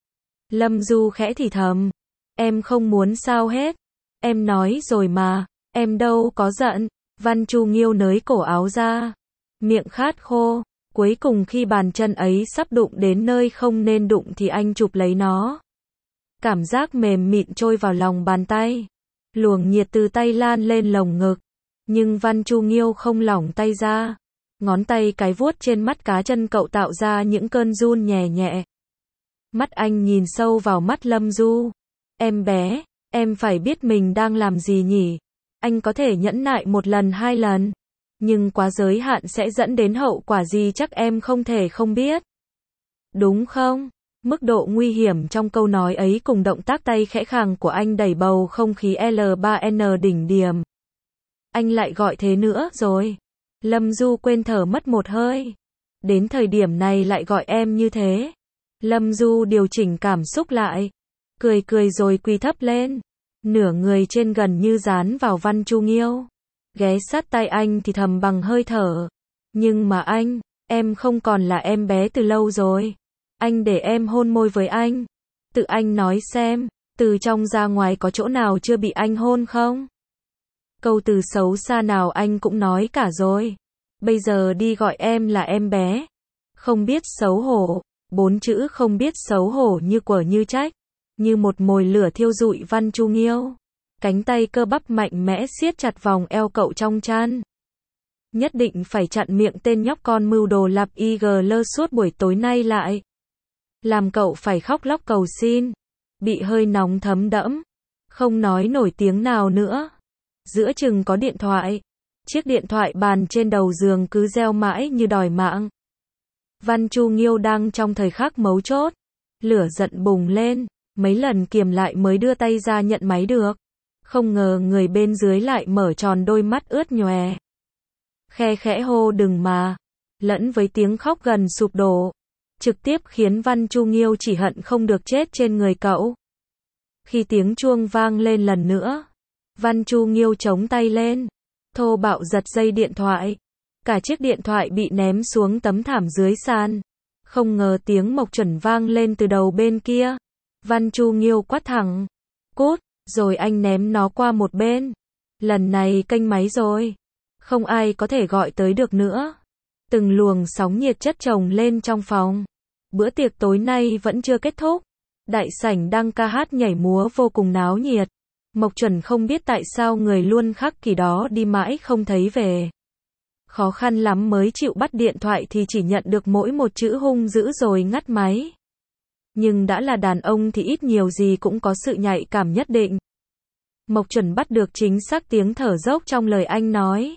Lâm Du khẽ thì thầm. Em không muốn sao hết. Em nói rồi mà, em đâu có giận. Văn Chu Nghiêu nới cổ áo ra. Miệng khát khô. Cuối cùng khi bàn chân ấy sắp đụng đến nơi không nên đụng thì anh chụp lấy nó. Cảm giác mềm mịn trôi vào lòng bàn tay. Luồng nhiệt từ tay lan lên lồng ngực. Nhưng Văn Chu Nghiêu không lỏng tay ra. Ngón tay cái vuốt trên mắt cá chân cậu tạo ra những cơn run nhẹ nhẹ. Mắt anh nhìn sâu vào mắt Lâm Du. Em bé, em phải biết mình đang làm gì nhỉ? Anh có thể nhẫn nại một lần hai lần. Nhưng quá giới hạn sẽ dẫn đến hậu quả gì chắc em không thể không biết. Đúng không? Mức độ nguy hiểm trong câu nói ấy cùng động tác tay khẽ khàng của anh đẩy bầu không khí L ba N đỉnh điểm. Anh lại gọi thế nữa rồi. Lâm Du quên thở mất một hơi. Đến thời điểm này lại gọi em như thế. Lâm Du điều chỉnh cảm xúc lại. Cười cười rồi quỳ thấp lên. Nửa người trên gần như dán vào Văn Chu Nghiêu. Ghé sát tay anh thì thầm bằng hơi thở. Nhưng mà anh, em không còn là em bé từ lâu rồi. Anh để em hôn môi với anh. Tự anh nói xem, từ trong ra ngoài có chỗ nào chưa bị anh hôn không? Câu từ xấu xa nào anh cũng nói cả rồi. Bây giờ đi gọi em là em bé. Không biết xấu hổ. Bốn chữ không biết xấu hổ như quở như trách. Như một mồi lửa thiêu rụi Văn Chu Nghiêu. Cánh tay cơ bắp mạnh mẽ siết chặt vòng eo cậu trong chăn. Nhất định phải chặn miệng tên nhóc con mưu đồ lặp i giê lơ suốt buổi tối nay lại. Làm cậu phải khóc lóc cầu xin. Bị hơi nóng thấm đẫm. Không nói nổi tiếng nào nữa. Giữa chừng có điện thoại. Chiếc điện thoại bàn trên đầu giường cứ reo mãi như đòi mạng. Văn Chu Nghiêu đang trong thời khắc mấu chốt. Lửa giận bùng lên. Mấy lần kiềm lại mới đưa tay ra nhận máy được. Không ngờ người bên dưới lại mở tròn đôi mắt ướt nhòe. Khe khẽ hô đừng mà. Lẫn với tiếng khóc gần sụp đổ. Trực tiếp khiến Văn Chu Nghiêu chỉ hận không được chết trên người cậu. Khi tiếng chuông vang lên lần nữa. Văn Chu Nghiêu chống tay lên. Thô bạo giật dây điện thoại. Cả chiếc điện thoại bị ném xuống tấm thảm dưới sàn. Không ngờ tiếng Mộc Chuẩn vang lên từ đầu bên kia. Văn Chu Nghiêu quát thẳng. Cút, rồi anh ném nó qua một bên. Lần này kênh máy rồi. Không ai có thể gọi tới được nữa. Từng luồng sóng nhiệt chất chồng lên trong phòng. Bữa tiệc tối nay vẫn chưa kết thúc. Đại sảnh đang ca hát nhảy múa vô cùng náo nhiệt. Mộc Chuẩn không biết tại sao người luôn khắc kỷ đó đi mãi không thấy về. Khó khăn lắm mới chịu bắt điện thoại thì chỉ nhận được mỗi một chữ hung dữ rồi ngắt máy. Nhưng đã là đàn ông thì ít nhiều gì cũng có sự nhạy cảm nhất định. Mộc Chuẩn bắt được chính xác tiếng thở dốc trong lời anh nói.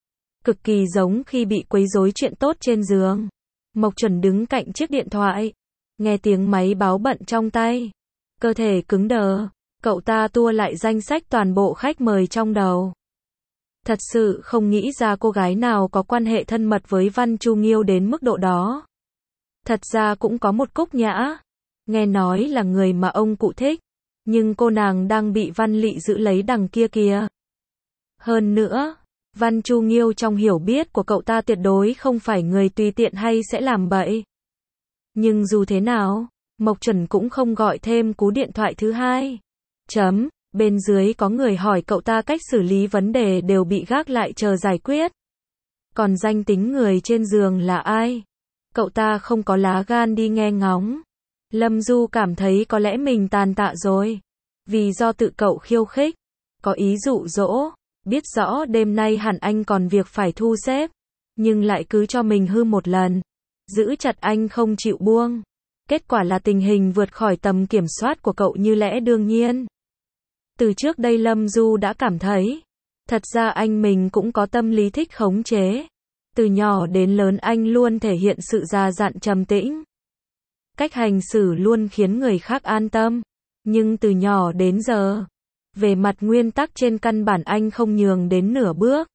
Cực kỳ giống khi bị quấy rối chuyện tốt trên giường. Mộc Chuẩn đứng cạnh chiếc điện thoại. Nghe tiếng máy báo bận trong tay. Cơ thể cứng đờ. Cậu ta tua lại danh sách toàn bộ khách mời trong đầu. Thật sự không nghĩ ra cô gái nào có quan hệ thân mật với Văn Chu Nghiêu đến mức độ đó. Thật ra cũng có một Cúc Nhã. Nghe nói là người mà ông cụ thích. Nhưng cô nàng đang bị Văn Lị giữ lấy đằng kia kìa. Hơn nữa, Văn Chu Nghiêu trong hiểu biết của cậu ta tuyệt đối không phải người tùy tiện hay sẽ làm bậy. Nhưng dù thế nào, Mộc Chuẩn cũng không gọi thêm cú điện thoại thứ hai. Chấm, bên dưới có người hỏi cậu ta cách xử lý vấn đề đều bị gác lại chờ giải quyết. Còn danh tính người trên giường là ai? Cậu ta không có lá gan đi nghe ngóng. Lâm Du cảm thấy có lẽ mình tàn tạ rồi. Vì do tự cậu khiêu khích, có ý dụ dỗ, biết rõ đêm nay hẳn anh còn việc phải thu xếp, nhưng lại cứ cho mình hư một lần. Giữ chặt anh không chịu buông. Kết quả là tình hình vượt khỏi tầm kiểm soát của cậu như lẽ đương nhiên. Từ trước đây Lâm Du đã cảm thấy, thật ra anh mình cũng có tâm lý thích khống chế. Từ nhỏ đến lớn anh luôn thể hiện sự già dặn trầm tĩnh. Cách hành xử luôn khiến người khác an tâm. Nhưng từ nhỏ đến giờ, Về mặt nguyên tắc trên căn bản anh không nhường đến nửa bước.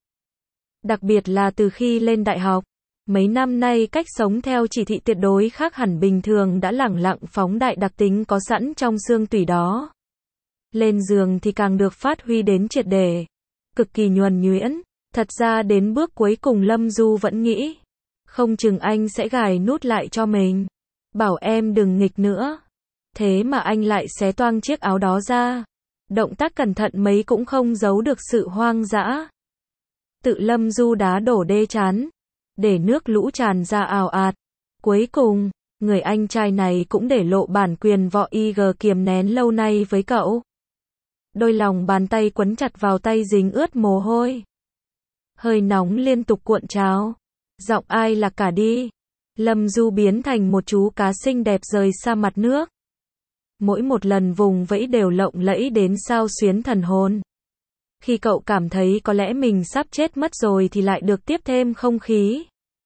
Đặc biệt là từ khi lên đại học. Mấy năm nay cách sống theo chỉ thị tuyệt đối khác hẳn bình thường đã lẳng lặng phóng đại đặc tính có sẵn trong xương tủy đó. Lên giường thì càng được phát huy đến triệt để. Cực kỳ nhuần nhuyễn. Thật ra đến bước cuối cùng Lâm Du vẫn nghĩ. Không chừng anh sẽ gài nút lại cho mình. Bảo em đừng nghịch nữa. Thế mà anh lại xé toang chiếc áo đó ra. Động tác cẩn thận mấy cũng không giấu được sự hoang dã. Tự Lâm Du đá đổ đê chán. Để nước lũ tràn ra ào ạt. Cuối cùng, người anh trai này cũng để lộ bản quyền võ i giê kiềm nén lâu nay với cậu. Đôi lòng bàn tay quấn chặt vào tay dính ướt mồ hôi. Hơi nóng liên tục cuộn trào. Giọng ai là cả đi. Lâm Du biến thành một chú cá xinh đẹp rời xa mặt nước. Mỗi một lần vùng vẫy đều lộng lẫy đến sao xuyến thần hồn. Khi cậu cảm thấy có lẽ mình sắp chết mất rồi thì lại được tiếp thêm không khí.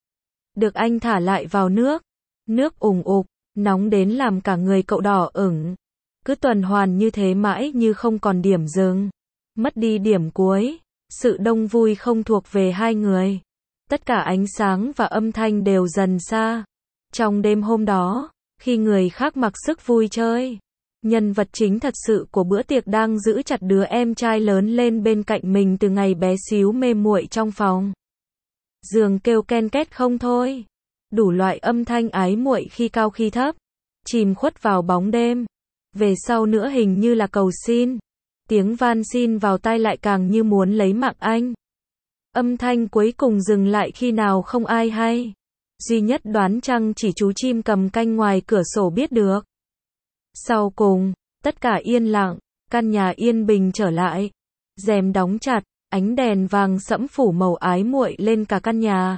Được anh thả lại vào nước. Nước ủng ục, nóng đến làm cả người cậu đỏ ửng. Cứ tuần hoàn như thế mãi như không còn điểm dừng. Mất đi điểm cuối. Sự đông vui không thuộc về hai người. Tất cả ánh sáng và âm thanh đều dần xa. Trong đêm hôm đó, khi người khác mặc sức vui chơi, nhân vật chính thật sự của bữa tiệc đang giữ chặt đứa em trai lớn lên bên cạnh mình từ ngày bé xíu mê muội trong phòng. Giường kêu ken két không thôi. Đủ loại âm thanh ái muội khi cao khi thấp, chìm khuất vào bóng đêm. Về sau nữa hình như là cầu xin. Tiếng van xin vào tai lại càng như muốn lấy mạng anh. Âm thanh cuối cùng dừng lại khi nào không ai hay. Duy nhất đoán chăng chỉ chú chim cầm canh ngoài cửa sổ biết được. Sau cùng, tất cả yên lặng, căn nhà yên bình trở lại. Rèm đóng chặt, ánh đèn vàng sẫm phủ màu ái muội lên cả căn nhà.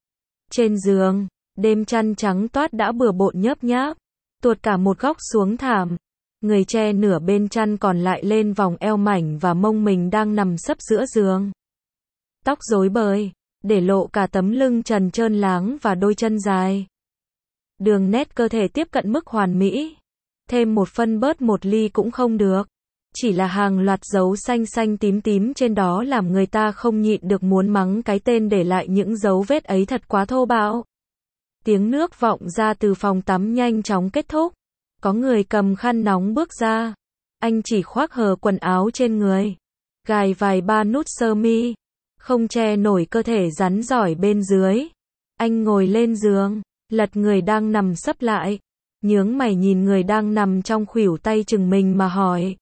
Trên giường, đêm chăn trắng toát đã bừa bộn nhớp nháp, tuột cả một góc xuống thảm. Người che nửa bên chăn còn lại lên vòng eo mảnh và mông mình đang nằm sấp giữa giường. Tóc rối bời, để lộ cả tấm lưng trần trơn láng và đôi chân dài. Đường nét cơ thể tiếp cận mức hoàn mỹ. Thêm một phân bớt một ly cũng không được. Chỉ là hàng loạt dấu xanh xanh tím tím trên đó làm người ta không nhịn được muốn mắng cái tên để lại những dấu vết ấy thật quá thô bạo. Tiếng nước vọng ra từ phòng tắm nhanh chóng kết thúc. Có người cầm khăn nóng bước ra. Anh chỉ khoác hờ quần áo trên người. Gài vài ba nút sơ mi. Không che nổi cơ thể rắn giỏi bên dưới. Anh ngồi lên giường, lật người đang nằm sấp lại. Nhướng mày nhìn người đang nằm trong khuỷu tay chừng mình mà hỏi.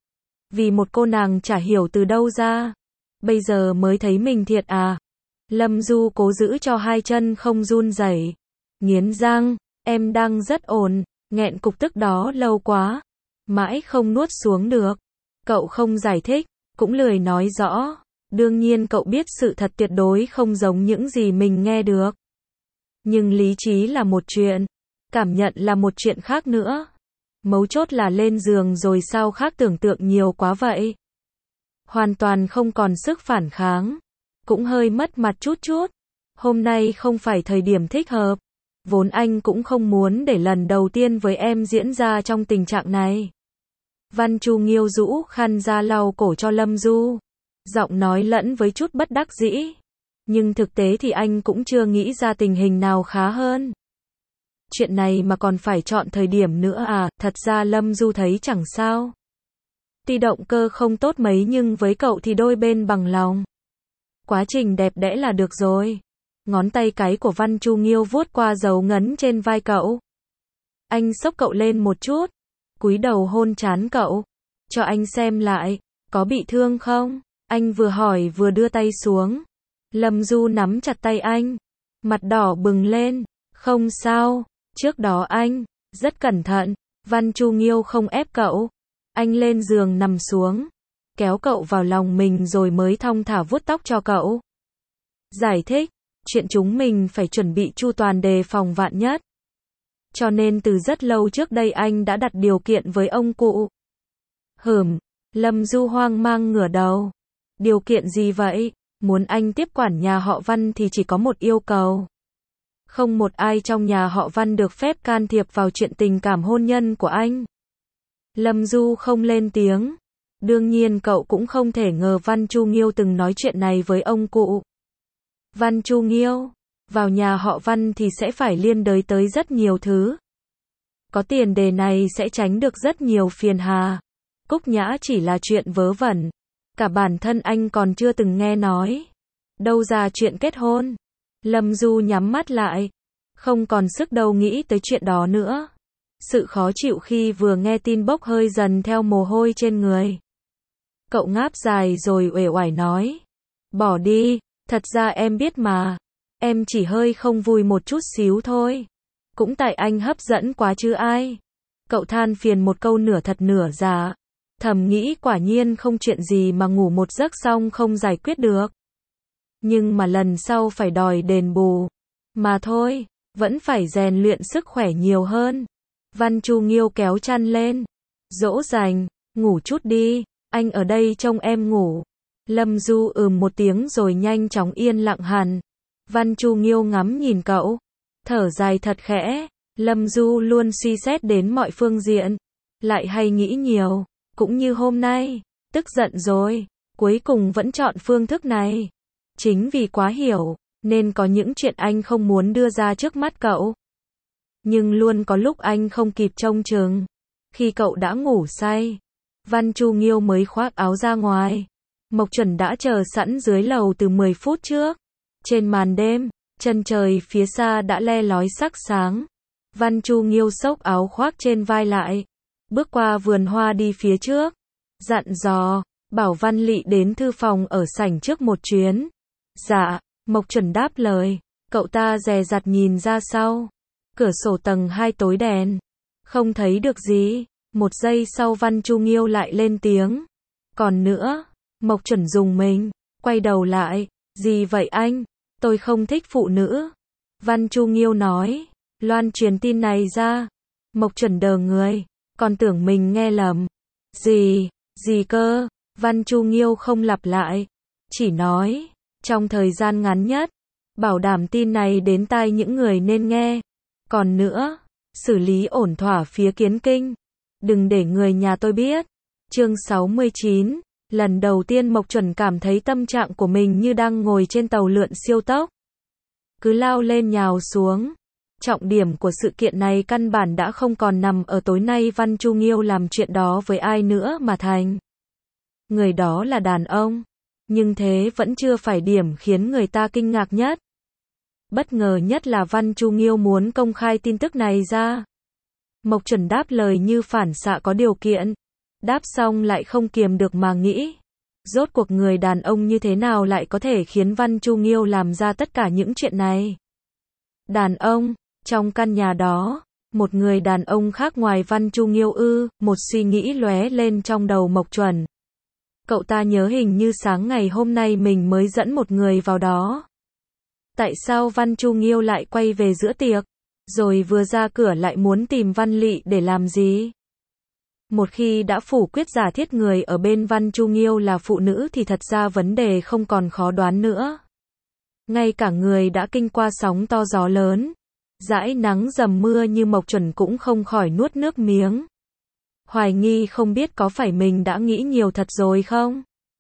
Vì một cô nàng chả hiểu từ đâu ra. Bây giờ mới thấy mình thiệt à? Lâm Du cố giữ cho hai chân không run rẩy. Nghiến răng, em đang rất ổn. Nghẹn cục tức đó lâu quá. Mãi không nuốt xuống được. Cậu không giải thích, cũng lười nói rõ. Đương nhiên cậu biết sự thật tuyệt đối không giống những gì mình nghe được. Nhưng lý trí là một chuyện. Cảm nhận là một chuyện khác nữa. Mấu chốt là lên giường rồi sao khác tưởng tượng nhiều quá vậy. Hoàn toàn không còn sức phản kháng. Cũng hơi mất mặt chút chút. Hôm nay không phải thời điểm thích hợp. Vốn anh cũng không muốn để lần đầu tiên với em diễn ra trong tình trạng này. Văn Chu Nghiêu rũ khăn ra lau cổ cho Lâm Du. Giọng nói lẫn với chút bất đắc dĩ. Nhưng thực tế thì anh cũng chưa nghĩ ra tình hình nào khá hơn. Chuyện này mà còn phải chọn thời điểm nữa à, thật ra Lâm Du thấy chẳng sao. Tuy động cơ không tốt mấy nhưng với cậu thì đôi bên bằng lòng. Quá trình đẹp đẽ là được rồi. Ngón tay cái của Văn Chu Nghiêu vuốt qua dấu ngấn trên vai cậu. Anh xốc cậu lên một chút. Cúi đầu hôn trán cậu. Cho anh xem lại. Có bị thương không? Anh vừa hỏi vừa đưa tay xuống. Lâm Du nắm chặt tay anh. Mặt đỏ bừng lên. Không sao. Trước đó anh rất cẩn thận. Văn Chu Nghiêu không ép cậu. Anh lên giường nằm xuống. Kéo cậu vào lòng mình rồi mới thong thả vuốt tóc cho cậu. Giải thích. Chuyện chúng mình phải chuẩn bị chu toàn đề phòng vạn nhất. Cho nên từ rất lâu trước đây anh đã đặt điều kiện với ông cụ. Hửm. Lâm Du hoang mang ngửa đầu. Điều kiện gì vậy? Muốn anh tiếp quản nhà họ Văn thì chỉ có một yêu cầu. Không một ai trong nhà họ Văn được phép can thiệp vào chuyện tình cảm hôn nhân của anh. Lâm Du không lên tiếng. Đương nhiên cậu cũng không thể ngờ Văn Chu Nghiêu từng nói chuyện này với ông cụ. Văn Chu Nghiêu, vào nhà họ Văn thì sẽ phải liên đới tới rất nhiều thứ. Có tiền đề này sẽ tránh được rất nhiều phiền hà. Cúc Nhã chỉ là chuyện vớ vẩn. Cả bản thân anh còn chưa từng nghe nói. Đâu ra chuyện kết hôn. Lâm Du nhắm mắt lại. Không còn sức đâu nghĩ tới chuyện đó nữa. Sự khó chịu khi vừa nghe tin bốc hơi dần theo mồ hôi trên người. Cậu ngáp dài rồi uể oải nói. Bỏ đi, thật ra em biết mà. Em chỉ hơi không vui một chút xíu thôi. Cũng tại anh hấp dẫn quá chứ ai. Cậu than phiền một câu nửa thật nửa giả. Thầm nghĩ quả nhiên không chuyện gì mà ngủ một giấc xong không giải quyết được. Nhưng mà lần sau phải đòi đền bù. Mà thôi, vẫn phải rèn luyện sức khỏe nhiều hơn. Văn Chu Nghiêu kéo chăn lên. Dỗ dành, ngủ chút đi, anh ở đây trông em ngủ. Lâm Du ừm một tiếng rồi nhanh chóng yên lặng hẳn. Văn Chu Nghiêu ngắm nhìn cậu. Thở dài thật khẽ. Lâm Du luôn suy xét đến mọi phương diện. Lại hay nghĩ nhiều. Cũng như hôm nay. Tức giận rồi. Cuối cùng vẫn chọn phương thức này. Chính vì quá hiểu. Nên có những chuyện anh không muốn đưa ra trước mắt cậu. Nhưng luôn có lúc anh không kịp trông chừng. Khi cậu đã ngủ say. Văn Chu Nghiêu mới khoác áo ra ngoài. Mộc Chuẩn đã chờ sẵn dưới lầu từ mười phút trước. Trên màn đêm, chân trời phía xa đã le lói sắc sáng. Văn Chu Nghiêu xốc áo khoác trên vai lại. Bước qua vườn hoa đi phía trước. Dặn dò, bảo Văn Lị đến thư phòng ở sảnh trước một chuyến. Dạ, Mộc Chuẩn đáp lời. Cậu ta dè dặt nhìn ra sau. Cửa sổ tầng hai tối đèn. Không thấy được gì. Một giây sau Văn Chu Nghiêu lại lên tiếng. Còn nữa, Mộc Chuẩn dùng mình. Quay đầu lại. Gì vậy anh? Tôi không thích phụ nữ. Văn Chu Nghiêu nói. Loan truyền tin này ra. Mộc Chuẩn đờ người. Còn tưởng mình nghe lầm. Gì? Gì cơ? Văn Chu Nghiêu không lặp lại. Chỉ nói. Trong thời gian ngắn nhất. Bảo đảm tin này đến tai những người nên nghe. Còn nữa. Xử lý ổn thỏa phía Kiến Kinh. Đừng để người nhà tôi biết. Chương sáu mươi chín. Lần đầu tiên Mộc Chuẩn cảm thấy tâm trạng của mình như đang ngồi trên tàu lượn siêu tốc. Cứ lao lên nhào xuống. Trọng điểm của sự kiện này căn bản đã không còn nằm ở tối nay Văn Chu Nghiêu làm chuyện đó với ai nữa mà thành. Người đó là đàn ông. Nhưng thế vẫn chưa phải điểm khiến người ta kinh ngạc nhất. Bất ngờ nhất là Văn Chu Nghiêu muốn công khai tin tức này ra. Mộc Chuẩn đáp lời như phản xạ có điều kiện. Đáp xong lại không kiềm được mà nghĩ. Rốt cuộc người đàn ông như thế nào lại có thể khiến Văn Chu Nghiêu làm ra tất cả những chuyện này? Đàn ông, trong căn nhà đó, một người đàn ông khác ngoài Văn Chu Nghiêu ư, một suy nghĩ lóe lên trong đầu Mộc Chuẩn. Cậu ta nhớ hình như sáng ngày hôm nay mình mới dẫn một người vào đó. Tại sao Văn Chu Nghiêu lại quay về giữa tiệc? Rồi vừa ra cửa lại muốn tìm Văn Lị để làm gì? Một khi đã phủ quyết giả thiết người ở bên Văn Chu Nghiêu là phụ nữ thì thật ra vấn đề không còn khó đoán nữa. Ngay cả người đã kinh qua sóng to gió lớn, dãi nắng dầm mưa như Mộc Chuẩn cũng không khỏi nuốt nước miếng. Hoài nghi không biết có phải mình đã nghĩ nhiều thật rồi không?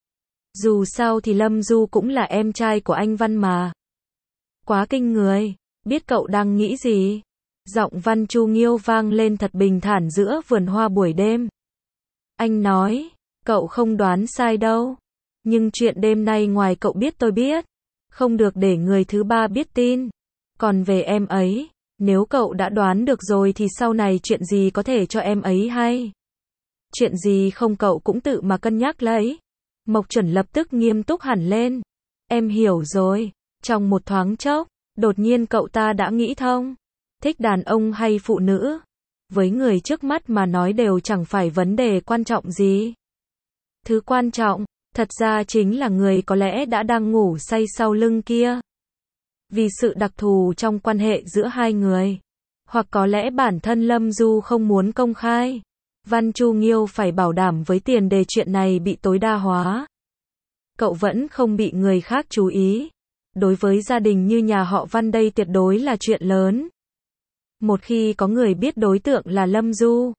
Dù sao thì Lâm Du cũng là em trai của anh Văn mà. Quá kinh người, biết cậu đang nghĩ gì? Giọng Văn Chu Nghiêu vang lên thật bình thản giữa vườn hoa buổi đêm. Anh nói, cậu không đoán sai đâu. Nhưng chuyện đêm nay ngoài cậu biết tôi biết. Không được để người thứ ba biết tin. Còn về em ấy, nếu cậu đã đoán được rồi thì sau này chuyện gì có thể cho em ấy hay. Chuyện gì không cậu cũng tự mà cân nhắc lấy. Mộc Chuẩn lập tức nghiêm túc hẳn lên. Em hiểu rồi. Trong một thoáng chốc, đột nhiên cậu ta đã nghĩ thông. Thích đàn ông hay phụ nữ? Với người trước mắt mà nói đều chẳng phải vấn đề quan trọng gì. Thứ quan trọng, thật ra chính là người có lẽ đã đang ngủ say sau lưng kia. Vì sự đặc thù trong quan hệ giữa hai người. Hoặc có lẽ bản thân Lâm Du không muốn công khai. Văn Chu Nghiêu phải bảo đảm với tiền đề chuyện này bị tối đa hóa. Cậu vẫn không bị người khác chú ý. Đối với gia đình như nhà họ Văn đây tuyệt đối là chuyện lớn. Một khi có người biết đối tượng là Lâm Du,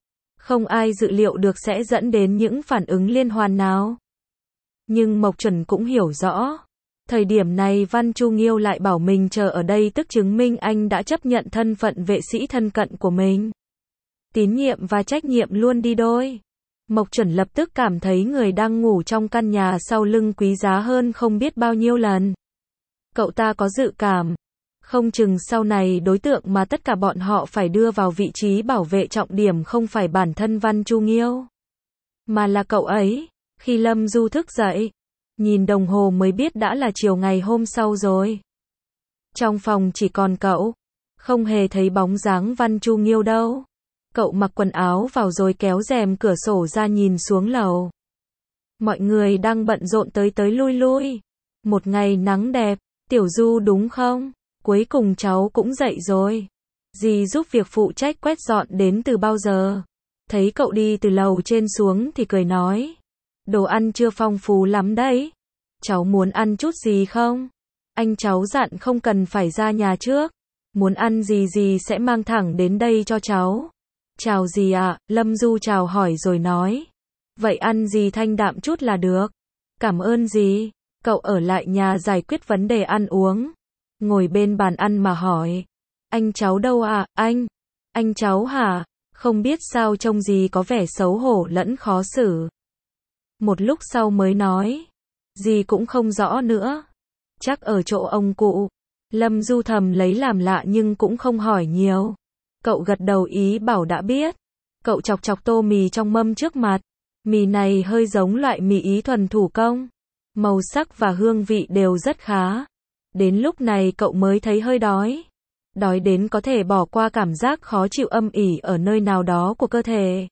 Không ai dự liệu được sẽ dẫn đến những phản ứng liên hoàn nào. Nhưng Mộc Chuẩn cũng hiểu rõ. Thời điểm này Văn Chu Nghiêu lại bảo mình chờ ở đây tức chứng minh anh đã chấp nhận thân phận vệ sĩ thân cận của mình. Tín nhiệm và trách nhiệm luôn đi đôi. Mộc Chuẩn lập tức cảm thấy người đang ngủ trong căn nhà sau lưng quý giá hơn không biết bao nhiêu lần. Cậu ta có dự cảm. Không chừng sau này đối tượng mà tất cả bọn họ phải đưa vào vị trí bảo vệ trọng điểm không phải bản thân Văn Chu Nghiêu, mà là cậu ấy. Khi Lâm Du thức dậy, nhìn đồng hồ mới biết đã là chiều ngày hôm sau rồi. Trong phòng chỉ còn cậu, không hề thấy bóng dáng Văn Chu Nghiêu đâu. Cậu mặc quần áo vào rồi kéo rèm cửa sổ ra nhìn xuống lầu. Mọi người đang bận rộn tới tới lui lui. Một ngày nắng đẹp, Tiểu Du đúng không? Cuối cùng cháu cũng dậy rồi. Dì giúp việc phụ trách quét dọn đến từ bao giờ? Thấy cậu đi từ lầu trên xuống thì cười nói. Đồ ăn chưa phong phú lắm đấy. Cháu muốn ăn chút gì không? Anh cháu dặn không cần phải ra nhà trước. Muốn ăn gì gì sẽ mang thẳng đến đây cho cháu. Chào dì ạ, Lâm Du chào hỏi rồi nói. Vậy ăn gì thanh đạm chút là được. Cảm ơn dì. Cậu ở lại nhà giải quyết vấn đề ăn uống. Ngồi bên bàn ăn mà hỏi. Anh cháu đâu à, anh? Anh cháu hả? Không biết sao trông dì có vẻ xấu hổ lẫn khó xử. Một lúc sau mới nói. Dì cũng không rõ nữa. Chắc ở chỗ ông cụ. Lâm Du thầm lấy làm lạ nhưng cũng không hỏi nhiều. Cậu gật đầu ý bảo đã biết. Cậu chọc chọc tô mì trong mâm trước mặt. Mì này hơi giống loại mì Ý thuần thủ công. Màu sắc và hương vị đều rất khá. Đến lúc này cậu mới thấy hơi đói. Đói đến có thể bỏ qua cảm giác khó chịu âm ỉ ở nơi nào đó của cơ thể.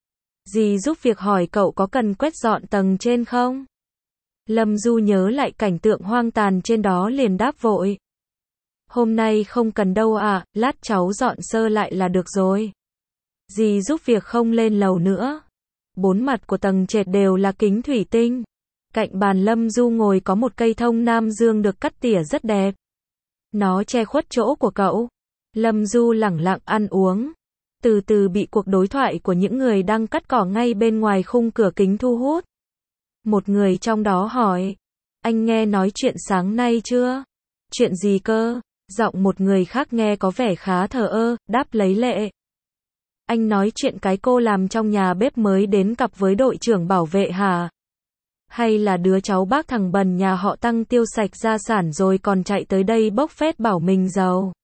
Dì giúp việc hỏi cậu có cần quét dọn tầng trên không? Lâm Du nhớ lại cảnh tượng hoang tàn trên đó liền đáp vội. Hôm nay không cần đâu ạ, lát cháu dọn sơ lại là được rồi. Dì giúp việc không lên lầu nữa. Bốn mặt của tầng trệt đều là kính thủy tinh. Cạnh bàn Lâm Du ngồi có một cây thông Nam Dương được cắt tỉa rất đẹp. Nó che khuất chỗ của cậu. Lâm Du lẳng lặng ăn uống. Từ từ bị cuộc đối thoại của những người đang cắt cỏ ngay bên ngoài khung cửa kính thu hút. Một người trong đó hỏi. Anh nghe nói chuyện sáng nay chưa? Chuyện gì cơ? Giọng một người khác nghe có vẻ khá thờ ơ, đáp lấy lệ. Anh nói chuyện cái cô làm trong nhà bếp mới đến cặp với đội trưởng bảo vệ hả? Hay là đứa cháu bác thằng bần nhà họ Tăng tiêu sạch gia sản rồi còn chạy tới đây bốc phét bảo mình giàu?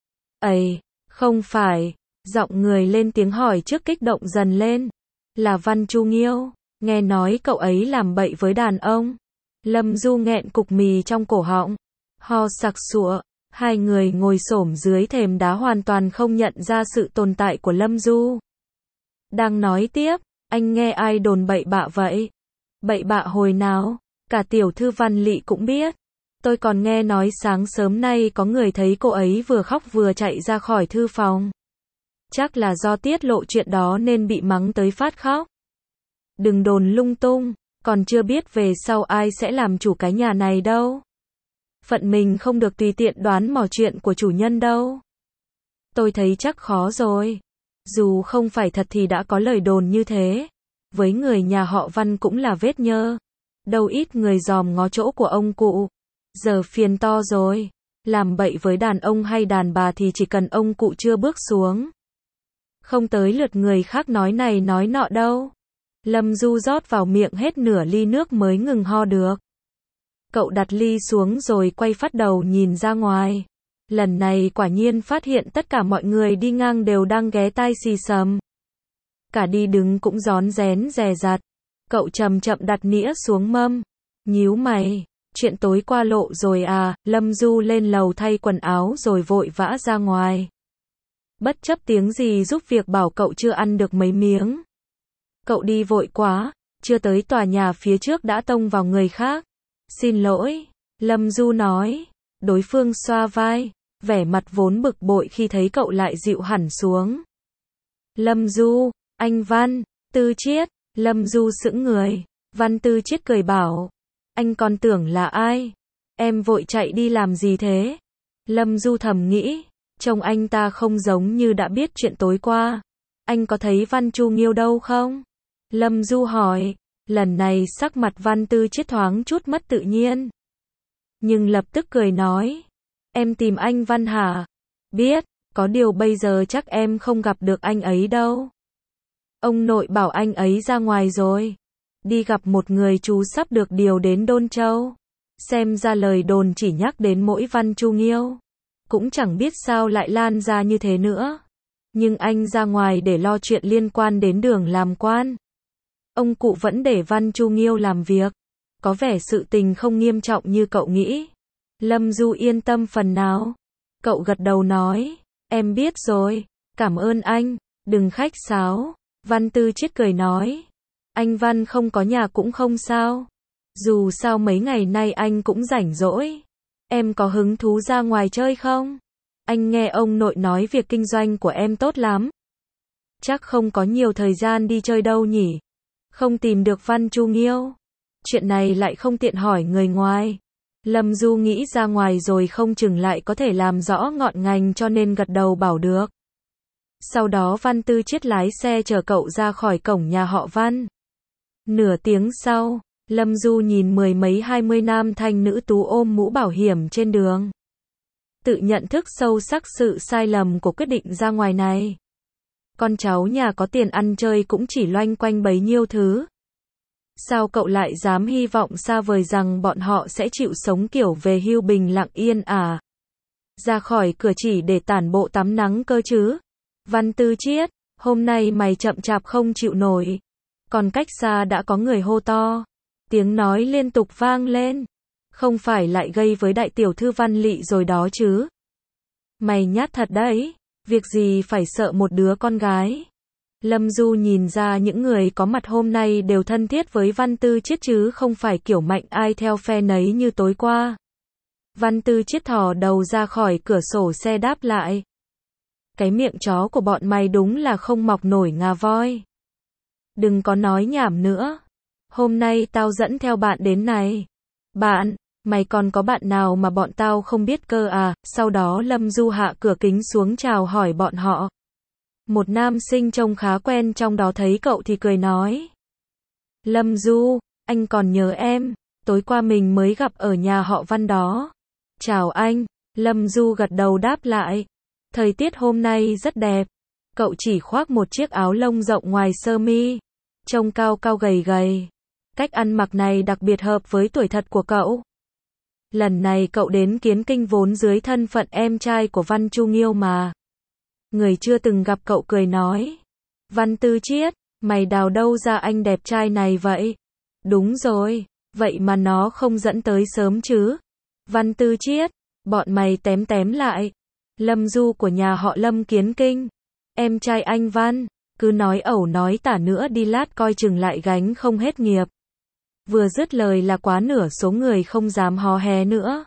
Ây, không phải. Giọng người lên tiếng hỏi trước kích động dần lên. Là Văn Chu Nghiêu. Nghe nói cậu ấy làm bậy với đàn ông. Lâm Du nghẹn cục mì trong cổ họng. Ho sặc sụa. Hai người ngồi xổm dưới thềm đá hoàn toàn không nhận ra sự tồn tại của Lâm Du. Đang nói tiếp, anh nghe ai đồn bậy bạ vậy? Bậy bạ hồi nào? Cả tiểu thư Văn Lị cũng biết. Tôi còn nghe nói sáng sớm nay có người thấy cô ấy vừa khóc vừa chạy ra khỏi thư phòng. Chắc là do tiết lộ chuyện đó nên bị mắng tới phát khóc. Đừng đồn lung tung, còn chưa biết về sau ai sẽ làm chủ cái nhà này đâu. Phận mình không được tùy tiện đoán mò chuyện của chủ nhân đâu. Tôi thấy chắc khó rồi. Dù không phải thật thì đã có lời đồn như thế. Với người nhà họ Văn cũng là vết nhơ. Đâu ít người dòm ngó chỗ của ông cụ. Giờ phiền to rồi. Làm bậy với đàn ông hay đàn bà thì chỉ cần ông cụ chưa bước xuống. Không tới lượt người khác nói này nói nọ đâu. Lâm Du rót vào miệng hết nửa ly nước mới ngừng ho được. Cậu đặt ly xuống rồi quay phát đầu nhìn ra ngoài. Lần này quả nhiên phát hiện tất cả mọi người đi ngang đều đang ghé tai xì xầm. Cả đi đứng cũng rón rén dè dặt. Cậu chậm chậm đặt nĩa xuống mâm. Nhíu mày. Chuyện tối qua lộ rồi à? Lâm Du lên lầu thay quần áo rồi vội vã ra ngoài. Bất chấp tiếng gì giúp việc bảo cậu chưa ăn được mấy miếng. Cậu đi vội quá. Chưa tới tòa nhà phía trước đã tông vào người khác. Xin lỗi. Lâm Du nói. Đối phương xoa vai. Vẻ mặt vốn bực bội khi thấy cậu lại dịu hẳn xuống. Lâm Du. Anh Văn. Tư Chiết. Lâm Du sững người. Văn Tư Chiết cười bảo. Anh còn tưởng là ai? Em vội chạy đi làm gì thế? Lâm Du thầm nghĩ. Trông anh ta không giống như đã biết chuyện tối qua. anh có thấy Văn Chu Nghiêu đâu không? Lâm Du hỏi, lần này sắc mặt Văn Tư Chiết thoáng chút mất tự nhiên. Nhưng lập tức cười nói, em tìm anh Văn hả? Biết, có điều bây giờ chắc em không gặp được anh ấy đâu. Ông nội bảo anh ấy ra ngoài rồi. Đi gặp một người chú sắp được điều đến Đôn Châu. Xem ra lời đồn chỉ nhắc đến mỗi Văn Chu Nghiêu. Cũng chẳng biết sao lại lan ra như thế nữa. Nhưng anh ra ngoài để lo chuyện liên quan đến đường làm quan. Ông cụ vẫn để Văn Chu Nghiêu làm việc. Có vẻ sự tình không nghiêm trọng như cậu nghĩ. Lâm Du yên tâm phần nào. Cậu gật đầu nói, em biết rồi, cảm ơn anh, đừng khách sáo. Văn Tư Chiết cười nói, anh Văn không có nhà cũng không sao. Dù sao mấy ngày nay anh cũng rảnh rỗi. Em có hứng thú ra ngoài chơi không? Anh nghe ông nội nói việc kinh doanh của em tốt lắm. Chắc không có nhiều thời gian đi chơi đâu nhỉ? Không tìm được Văn Chu Nghiêu. Chuyện này lại không tiện hỏi người ngoài. Lâm Du nghĩ ra ngoài rồi không chừng lại có thể làm rõ ngọn ngành cho nên gật đầu bảo được. Sau đó Văn Tư Chiết lái xe chở cậu ra khỏi cổng nhà họ Văn. Nửa tiếng sau, Lâm Du nhìn mười mấy hai mươi nam thanh nữ tú ôm mũ bảo hiểm trên đường. Tự nhận thức sâu sắc sự sai lầm của quyết định ra ngoài này. Con cháu nhà có tiền ăn chơi cũng chỉ loanh quanh bấy nhiêu thứ. Sao cậu lại dám hy vọng xa vời rằng bọn họ sẽ chịu sống kiểu về hưu bình lặng yên à? Ra khỏi cửa chỉ để tản bộ tắm nắng cơ chứ? Văn Tư Chiết, hôm nay mày chậm chạp không chịu nổi. Còn cách xa đã có người hô to. Tiếng nói liên tục vang lên. Không phải lại gây với đại tiểu thư Văn Lị rồi đó chứ? Mày nhát thật đấy, việc gì phải sợ một đứa con gái. Lâm Du nhìn ra những người có mặt hôm nay đều thân thiết với Văn Tư Chiết chứ không phải kiểu mạnh ai theo phe nấy như tối qua. Văn Tư Chiết thò đầu ra khỏi cửa sổ xe đáp lại. Cái miệng chó của bọn mày đúng là không mọc nổi ngà voi. Đừng có nói nhảm nữa. Hôm nay tao dẫn theo bạn đến này. Bạn, mày còn có bạn nào mà bọn tao không biết cơ à? Sau đó Lâm Du hạ cửa kính xuống chào hỏi bọn họ. Một nam sinh trông khá quen trong đó thấy cậu thì cười nói. Lâm Du, anh còn nhớ em, tối qua mình mới gặp ở nhà họ Văn đó. Chào anh, Lâm Du gật đầu đáp lại. Thời tiết hôm nay rất đẹp. Cậu chỉ khoác một chiếc áo lông rộng ngoài sơ mi. Trông cao cao gầy gầy. Cách ăn mặc này đặc biệt hợp với tuổi thật của cậu. Lần này cậu đến Kiến Kinh vốn dưới thân phận em trai của Văn Chu Nghiêu mà. Người chưa từng gặp cậu cười nói. Văn Tư Chiết, mày đào đâu ra anh đẹp trai này vậy? Đúng rồi, vậy mà nó không dẫn tới sớm chứ? Văn Tư Chiết, bọn mày tém tém lại. Lâm Du của nhà họ Lâm Kiến Kinh. Em trai anh Văn, cứ nói ẩu nói tả nữa đi lát coi chừng lại gánh không hết nghiệp. Vừa dứt lời là quá nửa số người không dám hò hè nữa.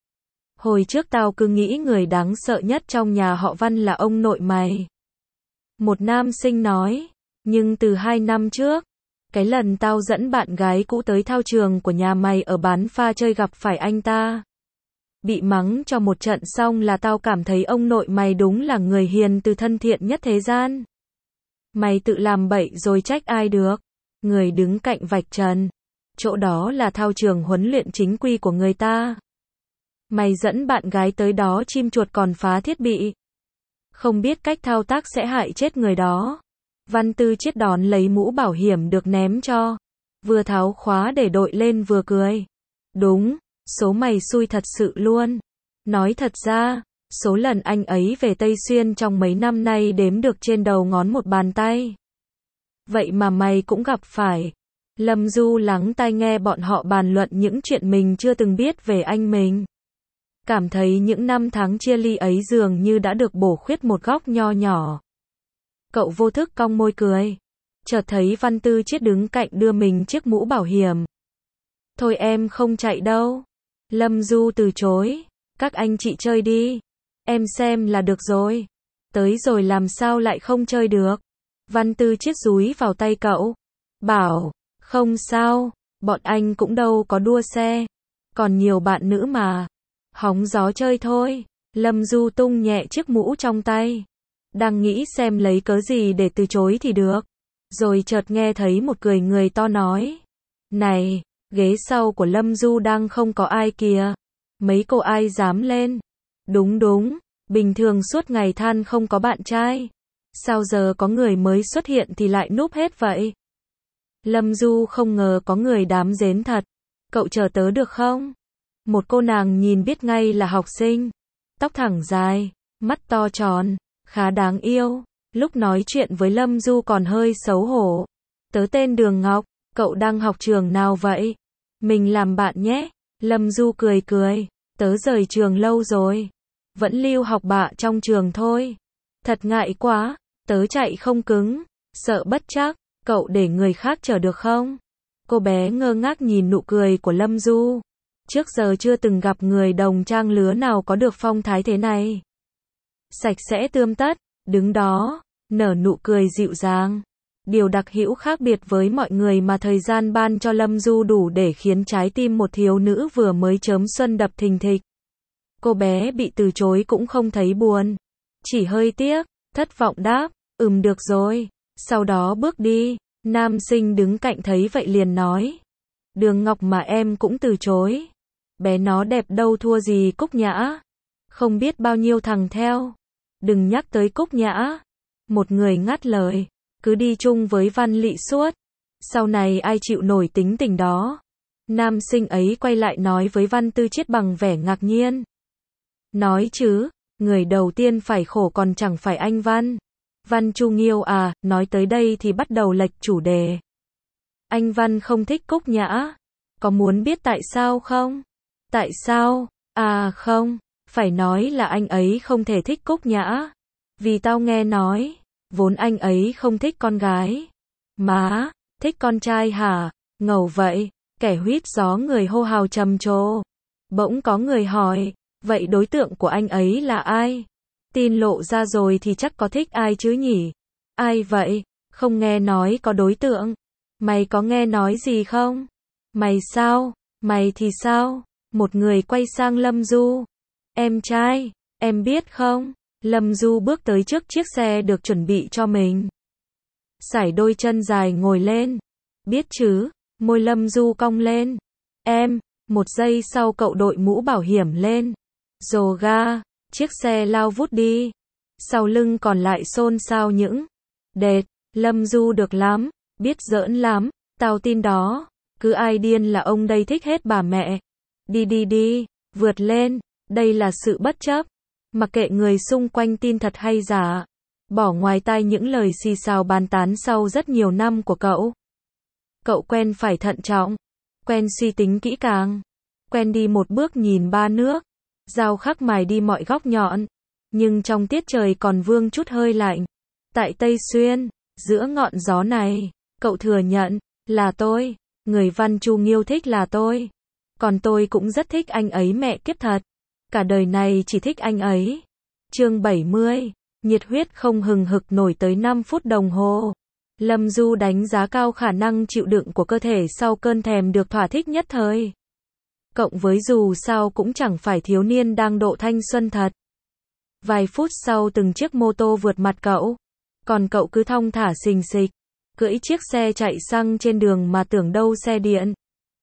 Hồi trước tao cứ nghĩ người đáng sợ nhất trong nhà họ Văn là ông nội mày. Một nam sinh nói, nhưng từ hai năm trước, cái lần tao dẫn bạn gái cũ tới thao trường của nhà mày ở bán pha chơi gặp phải anh ta. Bị mắng cho một trận xong là tao cảm thấy ông nội mày đúng là người hiền từ thân thiện nhất thế gian. Mày tự làm bậy rồi trách ai được. Người đứng cạnh vạch trần. Chỗ đó là thao trường huấn luyện chính quy của người ta. Mày dẫn bạn gái tới đó chim chuột còn phá thiết bị. Không biết cách thao tác sẽ hại chết người đó. Văn Tư Chiết đón lấy mũ bảo hiểm được ném cho. Vừa tháo khóa để đội lên vừa cười. Đúng, số mày xui thật sự luôn. Nói thật ra, số lần anh ấy về Tây Xuyên trong mấy năm nay đếm được trên đầu ngón một bàn tay. Vậy mà mày cũng gặp phải. Lâm Du lắng tai nghe bọn họ bàn luận những chuyện mình chưa từng biết về anh mình. Cảm thấy những năm tháng chia ly ấy dường như đã được bổ khuyết một góc nho nhỏ. Cậu vô thức cong môi cười. Chợt thấy Văn Tư Chiết đứng cạnh đưa mình chiếc mũ bảo hiểm. Thôi em không chạy đâu. Lâm Du từ chối. Các anh chị chơi đi. Em xem là được rồi. Tới rồi làm sao lại không chơi được. Văn Tư Chiết dúi vào tay cậu. Bảo, không sao, bọn anh cũng đâu có đua xe. Còn nhiều bạn nữ mà. Hóng gió chơi thôi. Lâm Du tung nhẹ chiếc mũ trong tay. đang nghĩ xem lấy cớ gì để từ chối thì được. Rồi chợt nghe thấy một cười người to nói. Này, ghế sau của Lâm Du đang không có ai kìa. Mấy cô ai dám lên? Đúng đúng, bình thường suốt ngày than không có bạn trai. Sao giờ có người mới xuất hiện thì lại núp hết vậy? Lâm Du không ngờ có người đám dến thật. Cậu chờ tớ được không? Một cô nàng nhìn biết ngay là học sinh. Tóc thẳng dài, mắt to tròn, khá đáng yêu. Lúc nói chuyện với Lâm Du còn hơi xấu hổ. Tớ tên Đường Ngọc, cậu đang học trường nào vậy? Mình làm bạn nhé. Lâm Du cười cười. Tớ rời trường lâu rồi. Vẫn lưu học bạ trong trường thôi. Thật ngại quá. Tớ chạy không cứng. Sợ bất trắc. Cậu để người khác chở được không? Cô bé ngơ ngác nhìn nụ cười của Lâm Du. Trước giờ chưa từng gặp người đồng trang lứa nào có được phong thái thế này. Sạch sẽ tươm tất, đứng đó, nở nụ cười dịu dàng. Điều đặc hữu khác biệt với mọi người mà thời gian ban cho Lâm Du đủ để khiến trái tim một thiếu nữ vừa mới chớm xuân đập thình thịch. Cô bé bị từ chối cũng không thấy buồn. Chỉ hơi tiếc, thất vọng đáp, ừm được rồi. Sau đó bước đi, nam sinh đứng cạnh thấy vậy liền nói. Đường Ngọc mà em cũng từ chối. Bé nó đẹp đâu thua gì Cúc Nhã. Không biết bao nhiêu thằng theo. Đừng nhắc tới Cúc Nhã. Một người ngắt lời. Cứ đi chung với Văn Lị suốt. Sau này ai chịu nổi tính tình đó. Nam sinh ấy quay lại nói với Văn Tư Chiết bằng vẻ ngạc nhiên. Nói chứ, người đầu tiên phải khổ còn chẳng phải anh Văn. Văn Chu Nghiêu à, nói tới đây thì bắt đầu lệch chủ đề. Anh Văn không thích Cúc Nhã. Có muốn biết tại sao không? Tại sao? À không, phải nói là anh ấy không thể thích Cúc Nhã. Vì tao nghe nói, vốn anh ấy không thích con gái. Má, thích con trai hả? Ngầu vậy, kẻ huýt gió người hô hào trầm trồ. Bỗng có người hỏi, vậy đối tượng của anh ấy là ai? Tin lộ ra rồi thì chắc có thích ai chứ nhỉ? Ai vậy? Không nghe nói có đối tượng. Mày có nghe nói gì không? Mày sao? Mày thì sao? Một người quay sang Lâm Du. Em trai, em biết không? Lâm Du bước tới trước chiếc xe được chuẩn bị cho mình. Sải đôi chân dài ngồi lên. Biết chứ, môi Lâm Du cong lên. Em, một giây sau cậu đội mũ bảo hiểm lên. Rồ ga, chiếc xe lao vút đi. Sau lưng còn lại xôn xao những. Đệt, Lâm Du được lắm, biết giỡn lắm, tao tin đó. Cứ ai điên là ông đây thích hết bà mẹ. Đi đi đi, vượt lên, đây là sự bất chấp. Mặc kệ người xung quanh tin thật hay giả. Bỏ ngoài tai những lời xì xào bàn tán sau rất nhiều năm của cậu. Cậu quen phải thận trọng. Quen suy tính kỹ càng. Quen đi một bước nhìn ba nước. Dao khắc mài đi mọi góc nhọn. Nhưng trong tiết trời còn vương chút hơi lạnh. Tại Tây Xuyên, giữa ngọn gió này, cậu thừa nhận, là tôi. Người Văn Chu Nghiêu thích là tôi. Còn tôi cũng rất thích anh ấy mẹ kiếp thật. Cả đời này chỉ thích anh ấy. Chương bảy mươi. Nhiệt huyết không hừng hực nổi tới năm phút đồng hồ. Lâm Du đánh giá cao khả năng chịu đựng của cơ thể sau cơn thèm được thỏa thích nhất thời. Cộng với dù sao cũng chẳng phải thiếu niên đang độ thanh xuân thật. Vài phút sau từng chiếc mô tô vượt mặt cậu. Còn cậu cứ thong thả xình xịch. Cưỡi chiếc xe chạy xăng trên đường mà tưởng đâu xe điện.